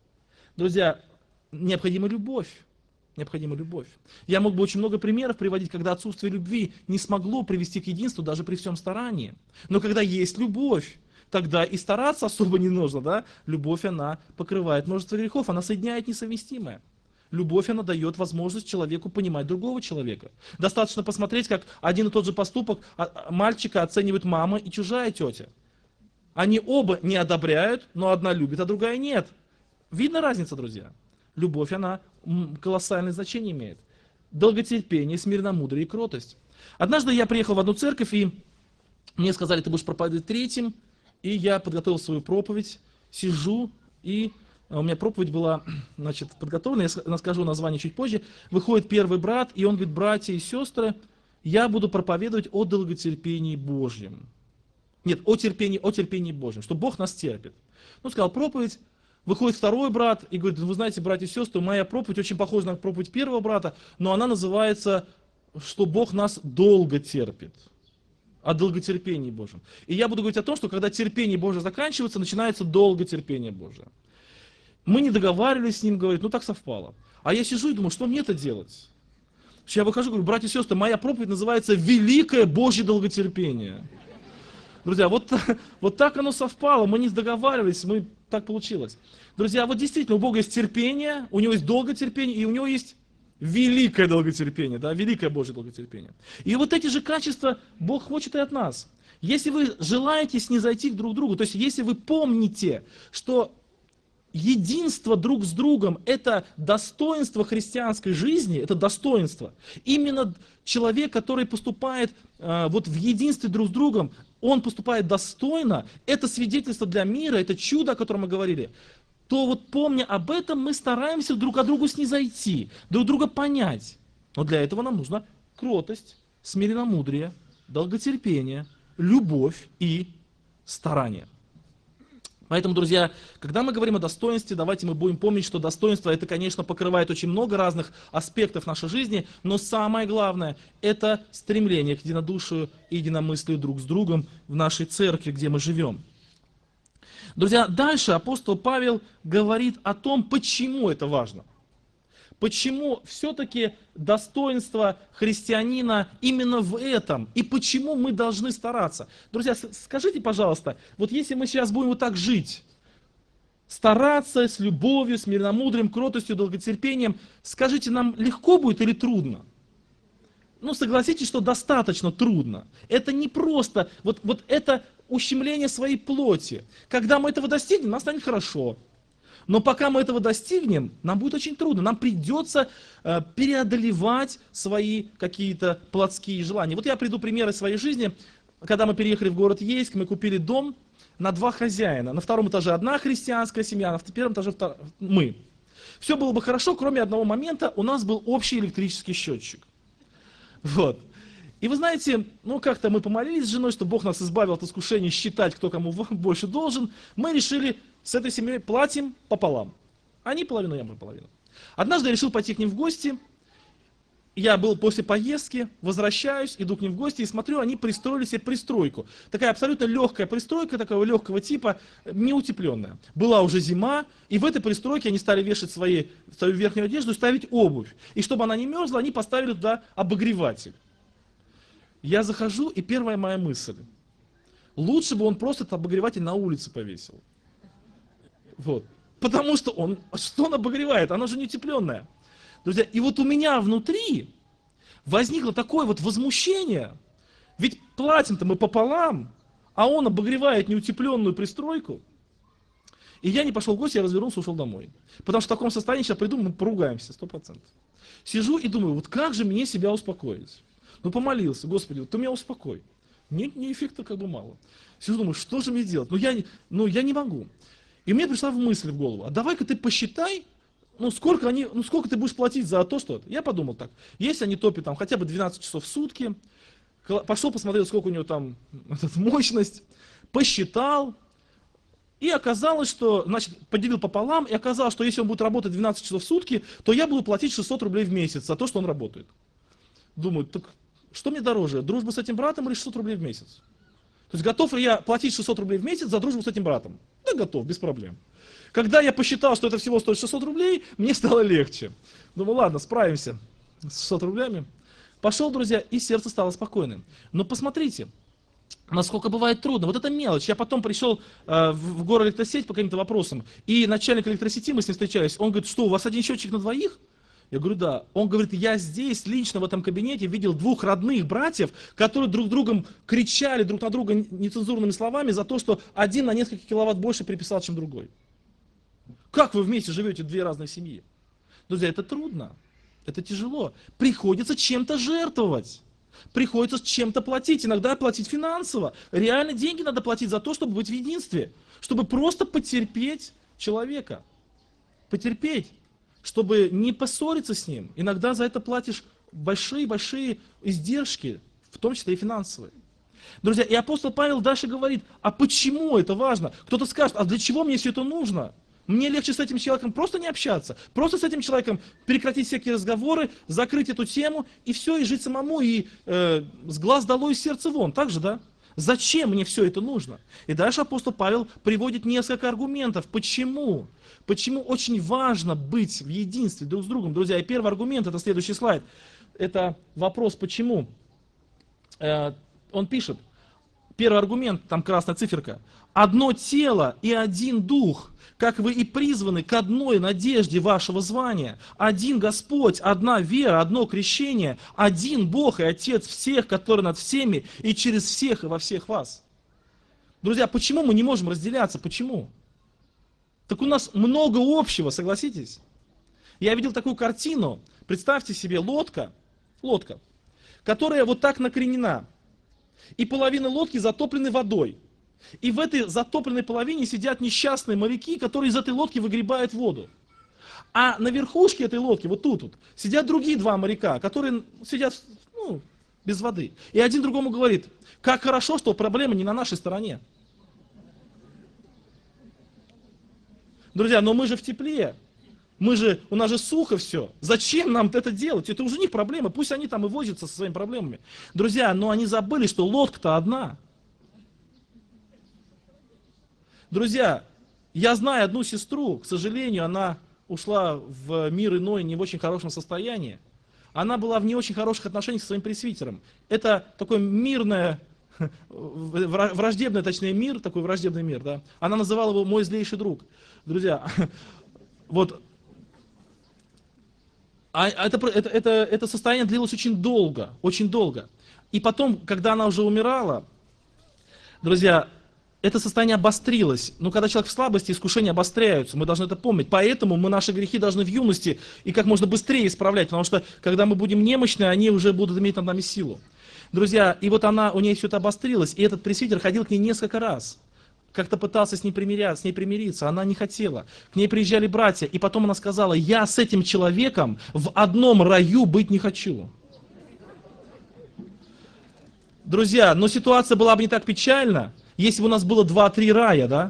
Друзья, необходима любовь. Необходима любовь. Я мог бы очень много примеров приводить, когда отсутствие любви не смогло привести к единству даже при всем старании. Но когда есть любовь, тогда и стараться особо не нужно, да? Любовь, она покрывает множество грехов, она соединяет несовместимое. Любовь, она дает возможность человеку понимать другого человека. Достаточно посмотреть, как один и тот же поступок мальчика оценивает мама и чужая тетя. Они оба не одобряют, но одна любит, а другая нет. Видно разница, друзья? Любовь, она колоссальное значение имеет. Долготерпение, смиренномудрие и кротость. Однажды я приехал в одну церковь, и мне сказали, ты будешь проповедовать третьим, и я подготовил свою проповедь, сижу, и у меня проповедь была, значит, подготовлена, я скажу название чуть позже. Выходит первый брат, и он говорит, братья и сестры, я буду проповедовать о долготерпении Божьем. Нет, о терпении Божьем, что Бог нас терпит. Ну, сказал проповедь, выходит второй брат и говорит, вы знаете, братья и сестры, моя проповедь очень похожа на проповедь первого брата, но она называется, что Бог нас долго терпит. О долготерпении Божьем. И я буду говорить о том, что когда терпение Божие заканчивается, начинается долготерпение Божие. Мы не договаривались с ним, говорит, ну так совпало. А я сижу и думаю, что мне это делать? Я выхожу, говорю, братья и сестры, моя проповедь называется «Великое Божье долготерпение». Друзья, вот так оно совпало, мы не договаривались, так получилось. Друзья, вот действительно, у Бога есть терпение, у Него есть долготерпение, и у Него есть великое долготерпение, да, великое Божье долготерпение. И вот эти же качества Бог хочет и от нас. Если вы желаете снизойти друг к другу, то есть если вы помните, что единство друг с другом – это достоинство христианской жизни, это достоинство. Именно человек, который поступает вот в единстве друг с другом, он поступает достойно, это свидетельство для мира, это чудо, о котором мы говорили. То вот помня об этом, мы стараемся друг к другу снизойти, друг друга понять. Но для этого нам нужна кротость, смиренномудрие, долготерпение, любовь и старание. Поэтому, друзья, когда мы говорим о достоинстве, давайте мы будем помнить, что достоинство, это, конечно, покрывает очень много разных аспектов нашей жизни, но самое главное, это стремление к единодушию и единомыслию друг с другом в нашей церкви, где мы живем. Друзья, дальше апостол Павел говорит о том, почему это важно. Почему все-таки достоинство христианина именно в этом? И почему мы должны стараться? Друзья, скажите, пожалуйста, вот если мы сейчас будем вот так жить, стараться с любовью, с мирномудрием, кротостью, долготерпением, скажите, нам легко будет или трудно? Ну, согласитесь, что достаточно трудно. Это не просто, вот это ущемление своей плоти. Когда мы этого достигнем, нам станет хорошо. Но пока мы этого достигнем, нам будет очень трудно. Нам придется преодолевать свои какие-то плотские желания. Вот я приду примеры своей жизни. Когда мы переехали в город Ейск, мы купили дом на 2 хозяина. На 2-м этаже одна христианская семья, на 1-м этаже мы. Все было бы хорошо, кроме одного момента. У нас был общий электрический счетчик. Вот. И вы знаете, ну как-то мы помолились с женой, что Бог нас избавил от искушения считать, кто кому больше должен. Мы решили с этой семьей платим пополам. Они половину, я половину. Однажды я решил пойти к ним в гости. Я был после поездки, возвращаюсь, иду к ним в гости и смотрю, они пристроили себе пристройку. Такая абсолютно легкая пристройка, такого легкого типа, неутепленная. Была уже зима, и в этой пристройке они стали вешать свою верхнюю одежду и ставить обувь. И чтобы она не мерзла, они поставили туда обогреватель. Я захожу, и первая моя мысль. Лучше бы он просто этот обогреватель на улице повесил. Вот. Потому что что он обогревает? Она же не утепленная. Друзья, и вот у меня внутри возникло такое вот возмущение. Ведь платим-то мы пополам, а он обогревает неутепленную пристройку. И я не пошел в гости, я развернулся, ушел домой. Потому что в таком состоянии сейчас приду, мы поругаемся, 100%. Сижу и думаю, вот как же мне себя успокоить? Ну помолился, Господи, вот ты меня успокой. Нет, ни эффекта как бы мало. Сижу, думаю, что же мне делать? Ну я не могу. И мне пришла мысль в голову, а давай-ка ты посчитай, сколько ты будешь платить за то, что... Я подумал так, если они топят там хотя бы 12 часов в сутки, пошел посмотрел, сколько у него там мощность, посчитал, и оказалось, что, значит, поделил пополам, и оказалось, что если он будет работать 12 часов в сутки, то я буду платить 600 рублей в месяц за то, что он работает. Думаю, так что мне дороже, дружба с этим братом или 600 рублей в месяц? То есть готов ли я платить 600 рублей в месяц за дружбу с этим братом? Да, готов, без проблем. Когда я посчитал, что это всего стоит 600 рублей, мне стало легче. Думаю, ладно, справимся с 600 рублями. Пошел, друзья, и сердце стало спокойным. Но посмотрите, насколько бывает трудно. Вот это мелочь. Я потом пришел в горэлектросеть по каким-то вопросам, и начальник электросети, мы с ним встречались, он говорит, что у вас один счетчик на двоих? Я говорю, да. Он говорит, я здесь лично в этом кабинете видел двух родных братьев, которые друг другом кричали друг на друга нецензурными словами за то, что один на несколько киловатт больше приписал, чем другой. Как вы вместе живете, две разных семьи? Друзья, это трудно, это тяжело. Приходится чем-то жертвовать. Приходится чем-то платить, иногда платить финансово. Реально деньги надо платить за то, чтобы быть в единстве. Чтобы просто потерпеть человека. Потерпеть, чтобы не поссориться с ним. Иногда за это платишь большие-большие издержки, в том числе и финансовые. Друзья, и апостол Павел дальше говорит, а почему это важно? Кто-то скажет, а для чего мне все это нужно? Мне легче с этим человеком просто не общаться, просто с этим человеком прекратить всякие разговоры, закрыть эту тему, и все, и жить самому, и с глаз долой, из сердца вон. Так же, да? Зачем мне все это нужно? И дальше апостол Павел приводит несколько аргументов. Почему? Почему очень важно быть в единстве друг с другом? Друзья, и первый аргумент, это следующий слайд. Это вопрос, почему? Он пишет, первый аргумент, там красная циферка. Одно тело и один дух, как вы и призваны к одной надежде вашего звания. Один Господь, одна вера, одно крещение, один Бог и Отец всех, который над всеми и через всех и во всех вас. Друзья, почему мы не можем разделяться? Почему? Так у нас много общего, согласитесь? Я видел такую картину, представьте себе лодка, которая вот так накренена, и половина лодки затоплены водой. И в этой затопленной половине сидят несчастные моряки, которые из этой лодки выгребают воду. А на верхушке этой лодки, вот тут, сидят другие два моряка, которые сидят без воды. И один другому говорит, как хорошо, что проблема не на нашей стороне. Друзья, но мы же в тепле. У нас же сухо все. Зачем нам это делать? Это уже не проблема. Пусть они там и возятся со своими проблемами. Друзья, но они забыли, что лодка-то одна. Друзья, я знаю одну сестру, к сожалению, она ушла в мир иной не в очень хорошем состоянии. Она была в не очень хороших отношениях со своим пресвитером. Это такой мирное, враждебный, точнее, мир, такой враждебный мир, да. Она называла его «мой злейший друг». Друзья, вот, это состояние длилось очень долго, очень долго. И потом, когда она уже умирала, друзья, это состояние обострилось. Но когда человек в слабости, искушения обостряются. Мы должны это помнить. Поэтому мы наши грехи должны в юности и как можно быстрее исправлять. Потому что, когда мы будем немощны, они уже будут иметь над нами силу. Друзья, и вот у нее все это обострилось. И этот пресвитер ходил к ней несколько раз. Как-то пытался с ней примириться. Она не хотела. К ней приезжали братья. И потом она сказала, я с этим человеком в одном раю быть не хочу. Друзья, но ситуация была бы не так печальна, если бы у нас было 2-3 рая, да?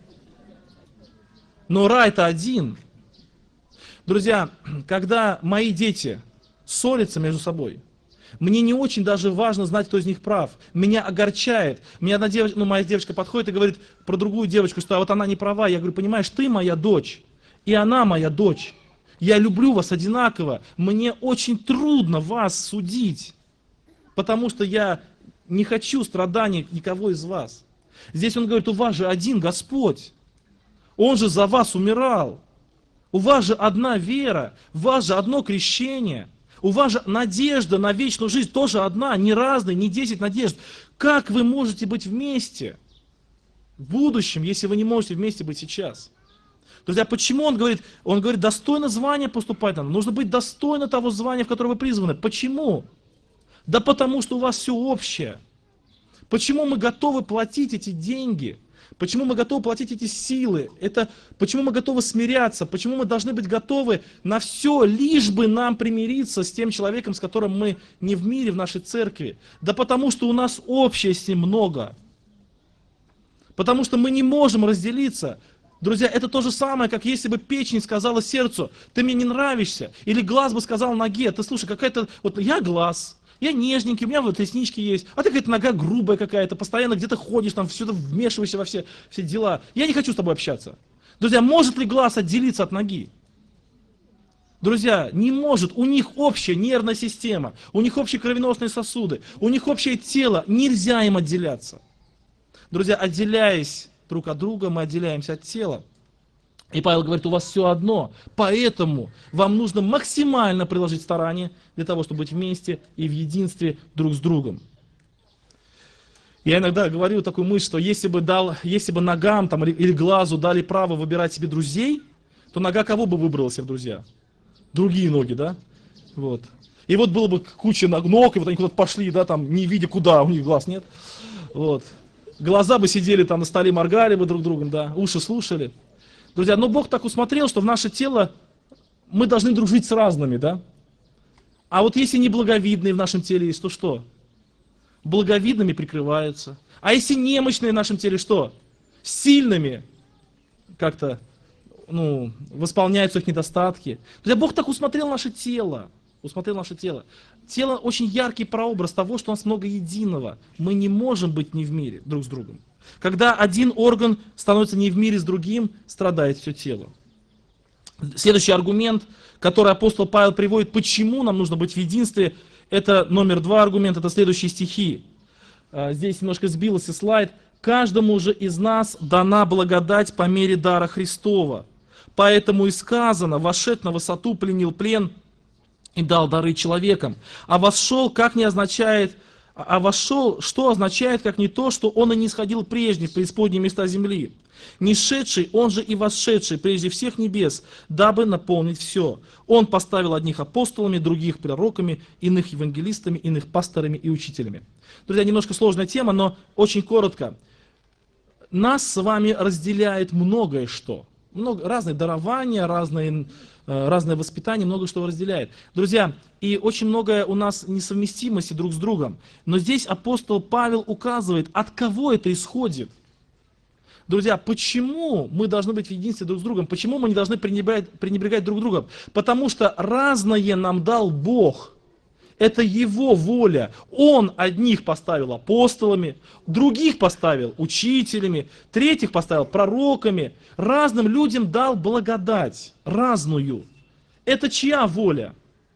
Но рай-то один. Друзья, когда мои дети ссорятся между собой, мне не очень даже важно знать, кто из них прав. Меня огорчает. Мне одна девочка, моя девочка подходит и говорит про другую девочку, что вот она не права. Я говорю, понимаешь, ты моя дочь, и она моя дочь. Я люблю вас одинаково. Мне очень трудно вас судить, потому что я не хочу страданий никого из вас. Здесь он говорит, у вас же один Господь. Он же за вас умирал. У вас же одна вера, у вас же одно крещение. У вас же надежда на вечную жизнь тоже одна, не разные, не 10 надежд. Как вы можете быть вместе? в будущем, если вы не можете вместе быть сейчас. Друзья, почему он говорит? Он говорит, достойно звания поступать надо. Нужно быть достойно того звания, в которое вы призваны. Почему? Да потому что у вас все общее. Почему мы готовы платить эти деньги? Почему мы готовы платить эти силы? Почему мы готовы смиряться? Почему мы должны быть готовы на все, лишь бы нам примириться с тем человеком, с которым мы не в мире, в нашей церкви? Да потому что у нас общее с ним много. Потому что мы не можем разделиться. Друзья, это то же самое, как если бы печень сказала сердцу, ты мне не нравишься. Или глаз бы сказал ноге, ты слушай, какая-то, вот я глаз, я нежненький, у меня вот реснички есть, а ты какая-то нога грубая какая-то, постоянно где-то ходишь, там все вмешиваешься во все дела. Я не хочу с тобой общаться. Друзья, может ли глаз отделиться от ноги? Друзья, не может, у них общая нервная система, у них общие кровеносные сосуды, у них общее тело, нельзя им отделяться. Друзья, отделяясь друг от друга, мы отделяемся от тела. И Павел говорит, у вас все одно, поэтому вам нужно максимально приложить старания для того, чтобы быть вместе и в единстве друг с другом. Я иногда говорю такую мысль, что если бы ногам там, или глазу дали право выбирать себе друзей, то нога кого бы выбрала себе в друзья? Другие ноги, да? Вот. И вот было бы куча ног, и вот они куда-то пошли, да, там, не видя куда, у них глаз нет. Вот. Глаза бы сидели там на столе, моргали бы друг другом, да, уши слушали. Друзья, но Бог так усмотрел, что в наше тело мы должны дружить с разными, да. А вот если неблаговидные в нашем теле есть, то что? Благовидными прикрываются. А если немощные в нашем теле, что? Сильными как-то, восполняются их недостатки. Друзья, Бог так усмотрел наше тело. Усмотрел наше тело. Тело очень яркий прообраз того, что у нас много единого. Мы не можем быть не в мире друг с другом. Когда один орган становится не в мире с другим, страдает все тело. Следующий аргумент, который апостол Павел приводит, почему нам нужно быть в единстве, это номер 2 аргумент, это следующие стихи. Здесь немножко сбился слайд. Каждому же из нас дана благодать по мере дара Христова. Поэтому и сказано, вошед на высоту, пленил плен и дал дары человекам. А вошел, что означает, как не то, что он и не сходил прежде в преисподние места земли. Не шедший, он же и восшедший прежде всех небес, дабы наполнить все. Он поставил одних апостолами, других пророками, иных евангелистами, иных пасторами и учителями. Друзья, немножко сложная тема, но очень коротко. Нас с вами разделяет многое что. Разные дарования, разное воспитание, много что разделяет. Друзья, и очень многое у нас несовместимости друг с другом. Но здесь апостол Павел указывает, от кого это исходит. Друзья, почему мы должны быть в единстве друг с другом? Почему мы не должны пренебрегать друг другом? Потому что разное нам дал Бог. Это Его воля. Он одних поставил апостолами, других поставил учителями, третьих поставил пророками. Разным людям дал благодать, разную. Это чья воля?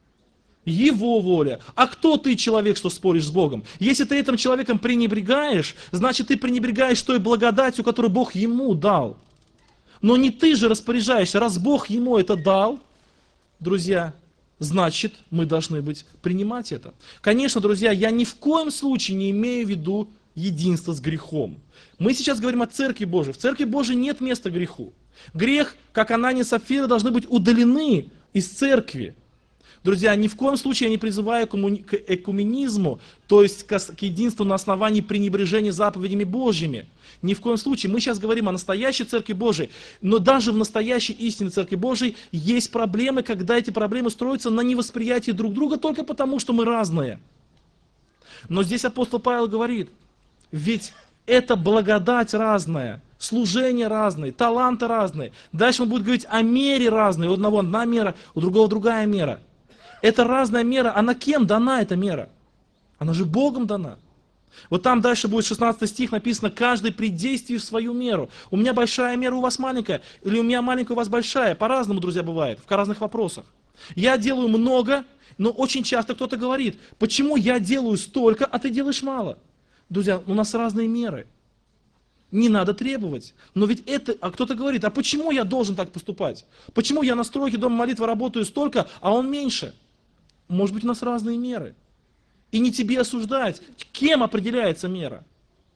Его воля. А кто ты, человек, что споришь с Богом? Если ты этим человеком пренебрегаешь, значит ты пренебрегаешь той благодатью, которую Бог ему дал. Но не ты же распоряжаешься, раз Бог ему это дал, друзья, значит, мы должны принимать это. Конечно, друзья, я ни в коем случае не имею в виду единство с грехом. Мы сейчас говорим о Церкви Божией. В Церкви Божией нет места греху. Грех, как Анания и Сапфира, должны быть удалены из Церкви. Друзья, ни в коем случае я не призываю к экуменизму, то есть к единству на основании пренебрежения заповедями Божьими. Ни в коем случае. Мы сейчас говорим о настоящей Церкви Божией, но даже в настоящей истинной Церкви Божией есть проблемы, когда эти проблемы строятся на невосприятии друг друга только потому, что мы разные. Но здесь апостол Павел говорит, ведь это благодать разная, служение разное, таланты разные. Дальше он будет говорить о мере разной. У одного одна мера, у другого другая мера. Это разная мера. Она кем дана, эта мера? Она же Богом дана. Вот там дальше будет 16 стих написано, каждый при действии в свою меру. У меня большая мера, у вас маленькая, или у меня маленькая, у вас большая. По-разному, друзья, бывает, в разных вопросах. Я делаю много, но очень часто кто-то говорит, почему я делаю столько, а ты делаешь мало? Друзья, у нас разные меры. Не надо требовать. Но ведь а кто-то говорит, а почему я должен так поступать? Почему я на стройке дома молитвы работаю столько, а он меньше? Может быть, у нас разные меры. И не тебе осуждать, кем определяется мера.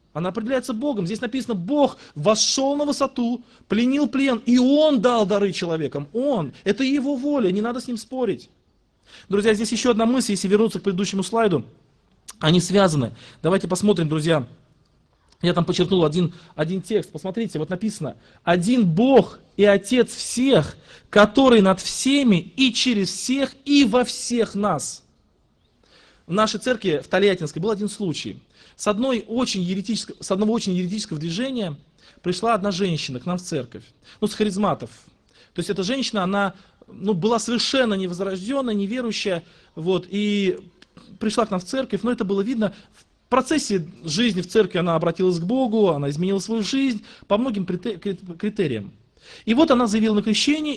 Она определяется Богом. Здесь написано, Бог вошел на высоту, пленил плен, и Он дал дары человекам. Он. Это Его воля, не надо с Ним спорить. Друзья, здесь еще одна мысль, если вернуться к предыдущему слайду. Они связаны. Давайте посмотрим, друзья. Я там подчеркнул один текст. Посмотрите, вот написано. Один Бог и Отец всех, который над всеми и через всех и во всех нас. В нашей церкви, в Тольяттинской, был один случай. С одного очень еретического движения пришла одна женщина к нам в церковь. С харизматов. То есть эта женщина, она была совершенно невозрожденная, неверующая. И пришла к нам в церковь, но это было видно. В процессе жизни в церкви она обратилась к Богу, она изменила свою жизнь по многим критериям. И вот она заявила на крещение,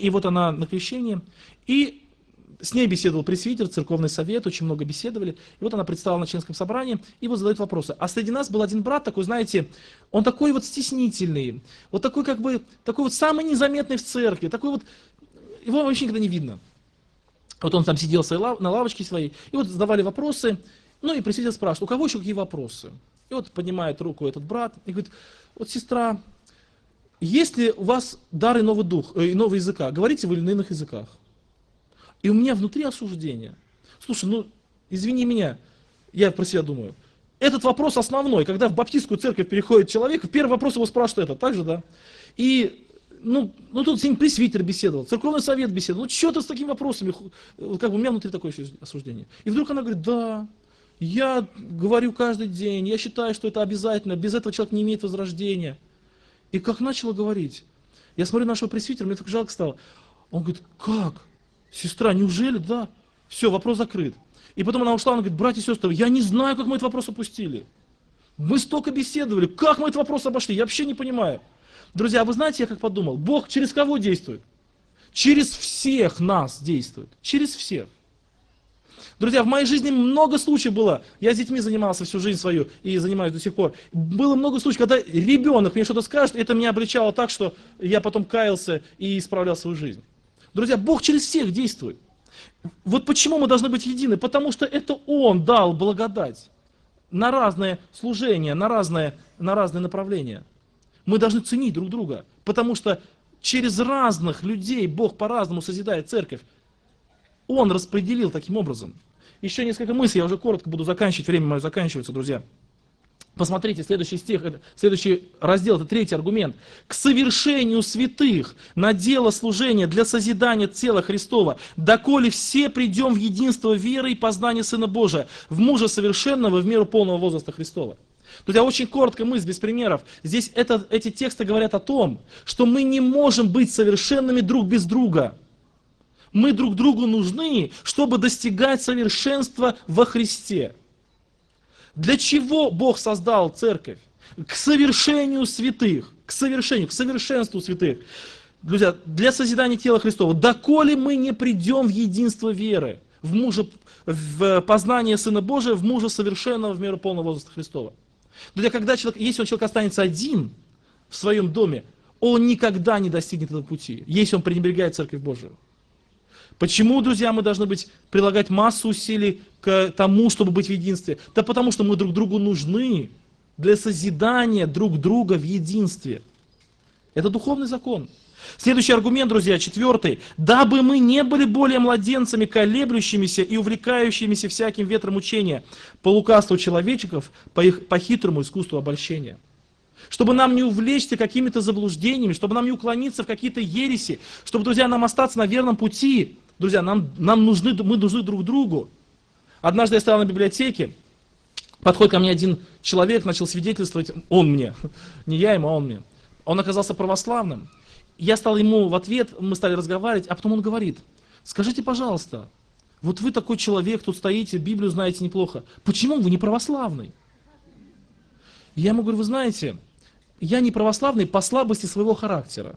и с ней беседовал пресвитер, церковный совет, очень много беседовали. И вот она предстала на членском собрании, и вот задает вопросы. А среди нас был один брат такой, знаете, он такой вот стеснительный, вот такой такой вот самый незаметный в церкви, его вообще никогда не видно. Вот он там сидел на лавочке своей, и вот задавали вопросы, и пресвитер спрашивает, у кого еще какие вопросы? И вот поднимает руку этот брат и говорит, вот сестра, есть ли у вас дары иного языка? Говорите вы на иных языках? И у меня внутри осуждение. Слушай, извини меня, я про себя думаю. Этот вопрос основной, когда в баптистскую церковь переходит человек, первый вопрос его спрашивает это, так же, да? И, тут с ним пресвитер беседовал, церковный совет беседовал, что ты с такими вопросами, у меня внутри такое осуждение. И вдруг она говорит, да, я говорю каждый день, я считаю, что это обязательно, без этого человек не имеет возрождения. И как начала говорить, я смотрю на нашего пресвитера, мне так жалко стало. Он говорит, как? Сестра, неужели? Да. Все, вопрос закрыт. И потом она ушла, она говорит, братья и сестры, я не знаю, как мы этот вопрос опустили. Мы столько беседовали, как мы этот вопрос обошли, я вообще не понимаю. Друзья, вы знаете, я как подумал, Бог через кого действует? Через всех нас действует, через всех. Друзья, в моей жизни много случаев было, я с детьми занимался всю жизнь свою и занимаюсь до сих пор. Было много случаев, когда ребенок мне что-то скажет, это меня обличало так, что я потом каялся и исправлял свою жизнь. Друзья, Бог через всех действует. Вот почему мы должны быть едины? Потому что это Он дал благодать на разные служения, на разные направления. Мы должны ценить друг друга, потому что через разных людей Бог по-разному созидает церковь. Он распределил таким образом. Еще несколько мыслей, я уже коротко буду заканчивать, время мое заканчивается, друзья. Посмотрите, следующий раздел, это третий аргумент. К совершению святых на дело служения для созидания тела Христова, доколе все придем в единство веры и познания Сына Божия, в мужа совершенного в меру полного возраста Христова. Друзья, очень коротко мысль, без примеров. Здесь эти тексты говорят о том, что мы не можем быть совершенными друг без друга. Мы друг другу нужны, чтобы достигать совершенства во Христе. Для чего Бог создал церковь? К совершению святых, к совершенству святых. Друзья, для созидания тела Христова. Доколе мы не придем в единство веры, в познание Сына Божия, в мужа совершенного в меру полного возраста Христова. Друзья, если человек останется один в своем доме, он никогда не достигнет этого пути, если он пренебрегает Церковь Божию. Почему, друзья, мы должны прилагать массу усилий к тому, чтобы быть в единстве? Да потому что мы друг другу нужны для созидания друг друга в единстве. Это духовный закон. Следующий аргумент, друзья, 4. Дабы мы не были более младенцами, колеблющимися и увлекающимися всяким ветром учения, по лукавству человечиков, по хитрому искусству обольщения. Чтобы нам не увлечься какими-то заблуждениями, чтобы нам не уклониться в какие-то ереси, чтобы, друзья, нам остаться на верном пути. Друзья, мы нужны друг другу. Однажды я стоял на библиотеке, подходит ко мне один человек, начал свидетельствовать, он мне, не я ему, а он мне. Он оказался православным. Я стал ему в ответ, мы стали разговаривать, а потом он говорит, скажите, пожалуйста, вот вы такой человек, тут стоите, Библию знаете неплохо, почему вы не православный? Я ему говорю, вы знаете, я не православный по слабости своего характера.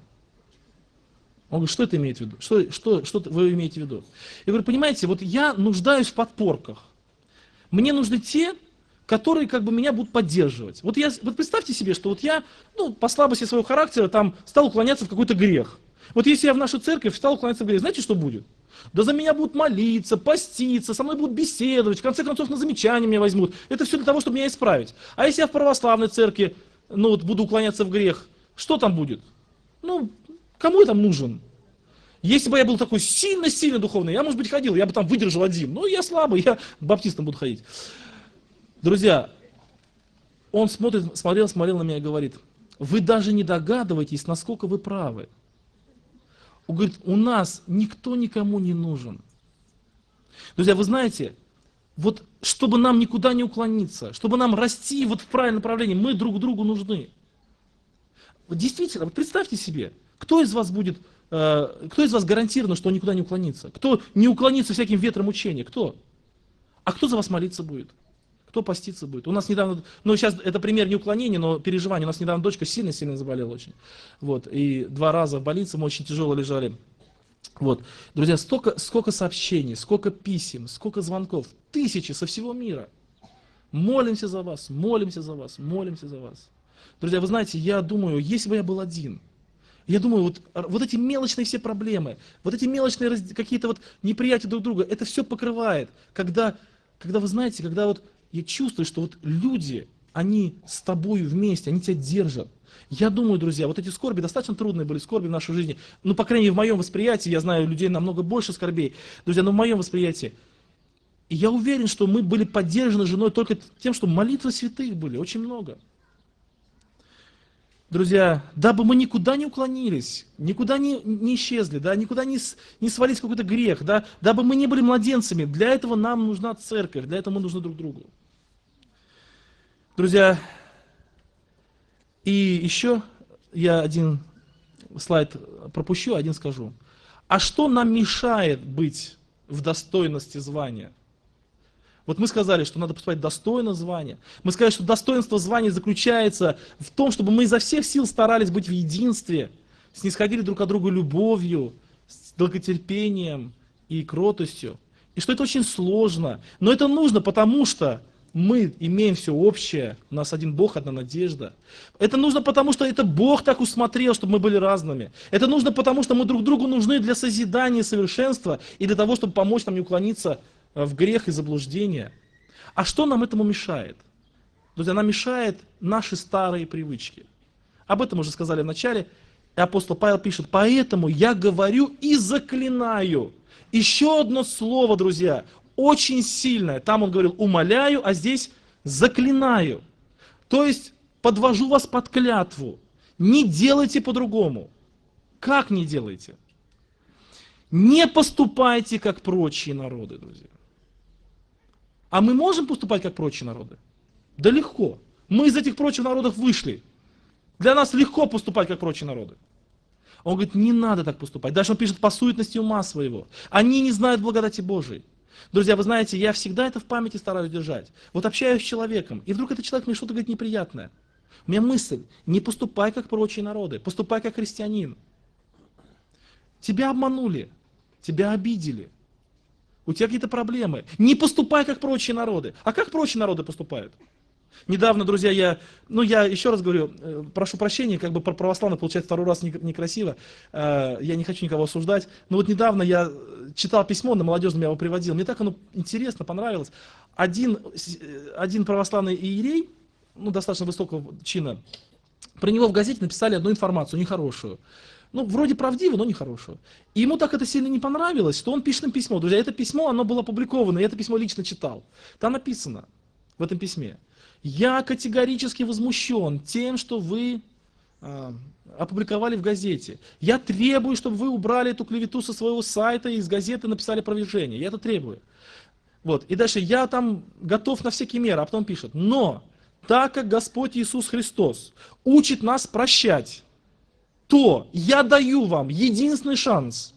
Он говорит, что это имеет в виду? Что вы имеете в виду? Я говорю, понимаете, вот я нуждаюсь в подпорках. Мне нужны те, которые меня будут поддерживать. Вот представьте себе, что вот я по слабости своего характера стал уклоняться в какой-то грех. Вот если я в нашу церковь стал уклоняться в грех, знаете, что будет? Да за меня будут молиться, поститься, со мной будут беседовать, в конце концов на замечания меня возьмут. Это все для того, чтобы меня исправить. А если я в православной церкви, ну вот буду уклоняться в грех, что там будет? Ну, кому я там нужен? Если бы я был такой сильно-сильно духовный, я, может быть, ходил, я бы там выдержал один. Но я слабый, я к баптистам буду ходить. Друзья, он смотрел на меня и говорит, вы даже не догадываетесь, насколько вы правы. Он говорит, у нас никто никому не нужен. Друзья, вы знаете, вот чтобы нам никуда не уклониться, чтобы нам расти вот в правильном направлении, мы друг другу нужны. Вот действительно, вот представьте себе, кто из вас гарантирован, что он никуда не уклонится? Кто не уклонится всяким ветром учения? Кто? А кто за вас молиться будет? Кто поститься будет? У нас недавно, ну сейчас это пример не уклонения, но переживания. У нас недавно дочка сильно-сильно заболела очень. Вот, и 2 раза в больнице мы очень тяжело лежали. Вот. Друзья, сколько сообщений, сколько писем, сколько звонков, тысячи со всего мира. Молимся за вас, молимся за вас, молимся за вас. Друзья, вы знаете, я думаю, если бы я был один, я думаю, вот эти мелочные все проблемы, вот эти мелочные какие-то вот неприятия друг друга, это все покрывает, когда вы знаете, когда вот я чувствую, что вот люди, они с тобою вместе, они тебя держат. Я думаю, друзья, вот эти скорби, достаточно трудные были скорби в нашей жизни, ну, по крайней мере, в моем восприятии, я знаю людей намного больше скорбей, друзья, но в моем восприятии, и я уверен, что мы были поддержаны женой только тем, что молитвы святых были, очень много. Друзья, дабы мы никуда не уклонились, никуда не исчезли, да, никуда не свалились в какой-то грех, да, дабы мы не были младенцами, для этого нам нужна церковь, для этого мы нужны друг другу. Друзья, и еще я один слайд пропущу, один скажу. А что нам мешает быть в достойности звания? Вот мы сказали, что надо поступать достойно звания. Мы сказали, что достоинство звания заключается в том, чтобы мы изо всех сил старались быть в единстве, снисходили друг к другу любовью, с долготерпением и кротостью. И что это очень сложно. Но это нужно, потому что мы имеем все общее. У нас один Бог, одна надежда. Это нужно, потому что это Бог так усмотрел, чтобы мы были разными. Это нужно, потому что мы друг другу нужны для созидания и совершенства и для того, чтобы помочь нам не уклониться в грех и заблуждение. А что нам этому мешает? Друзья, нам мешает наши старые привычки. Об этом уже сказали в начале. И апостол Павел пишет, поэтому я говорю и заклинаю. Еще одно слово, друзья, очень сильное. Там он говорил умоляю, а здесь заклинаю. То есть подвожу вас под клятву. Не делайте по-другому. Как не делайте? Не поступайте, как прочие народы, друзья. А мы можем поступать, как прочие народы? Да легко. Мы из этих прочих народов вышли. Для нас легко поступать, как прочие народы. Он говорит, не надо так поступать. Дальше он пишет, по суетности ума своего. Они не знают благодати Божией. Друзья, вы знаете, я всегда это в памяти стараюсь держать. Вот общаюсь с человеком, и вдруг этот человек мне что-то говорит неприятное. У меня мысль, не поступай, как прочие народы, поступай, как христианин. Тебя обманули, тебя обидели. У тебя какие-то проблемы. Не поступай, как прочие народы. А как прочие народы поступают? Недавно, друзья, я еще раз говорю, прошу прощения, как бы про православных получается 2-й раз некрасиво. Я не хочу никого осуждать. Но вот недавно я читал письмо, на молодежном я его приводил. Мне так оно интересно, понравилось. Один православный иерей, достаточно высокого чина, про него в газете написали одну информацию, нехорошую. Вроде правдиво, но нехорошую. И ему так это сильно не понравилось, что он пишет им письмо. Друзья, это письмо, оно было опубликовано, я это письмо лично читал. Там написано в этом письме. Я категорически возмущен тем, что вы опубликовали в газете. Я требую, чтобы вы убрали эту клевету со своего сайта и из газеты написали опровержение. Я это требую. Вот. И дальше я там готов на всякие меры, а потом пишет. Но так как Господь Иисус Христос учит нас прощать, то я даю вам единственный шанс.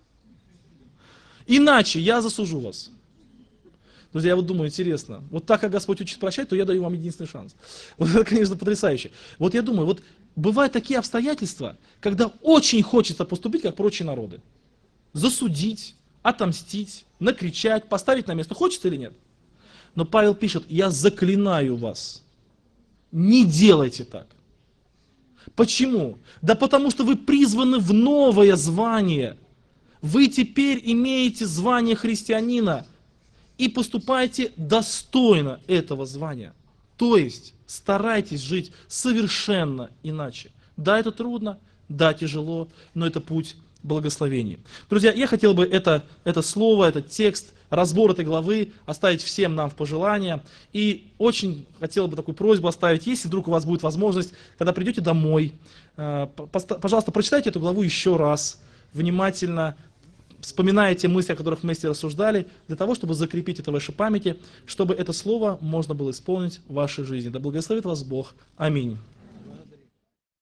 Иначе я засужу вас. Друзья, я вот думаю, интересно. Вот так как Господь учит прощать, то я даю вам единственный шанс. Вот это, конечно, потрясающе. Вот я думаю, вот бывают такие обстоятельства, когда очень хочется поступить, как прочие народы. Засудить, отомстить, накричать, поставить на место. Хочется или нет? Но Павел пишет, я заклинаю вас. Не делайте так. Почему? Да потому что вы призваны в новое звание. Вы теперь имеете звание христианина и поступайте достойно этого звания. То есть старайтесь жить совершенно иначе. Да, это трудно, да, тяжело, но это путь благословений. Друзья, я хотел бы это слово, этот текст, разбор этой главы оставить всем нам в пожелание. И очень хотел бы такую просьбу оставить, если вдруг у вас будет возможность, когда придете домой, пожалуйста, прочитайте эту главу еще раз, внимательно, вспоминая те мысли, о которых вместе рассуждали, для того, чтобы закрепить это в вашей памяти, чтобы это слово можно было исполнить в вашей жизни. Да благословит вас Бог. Аминь.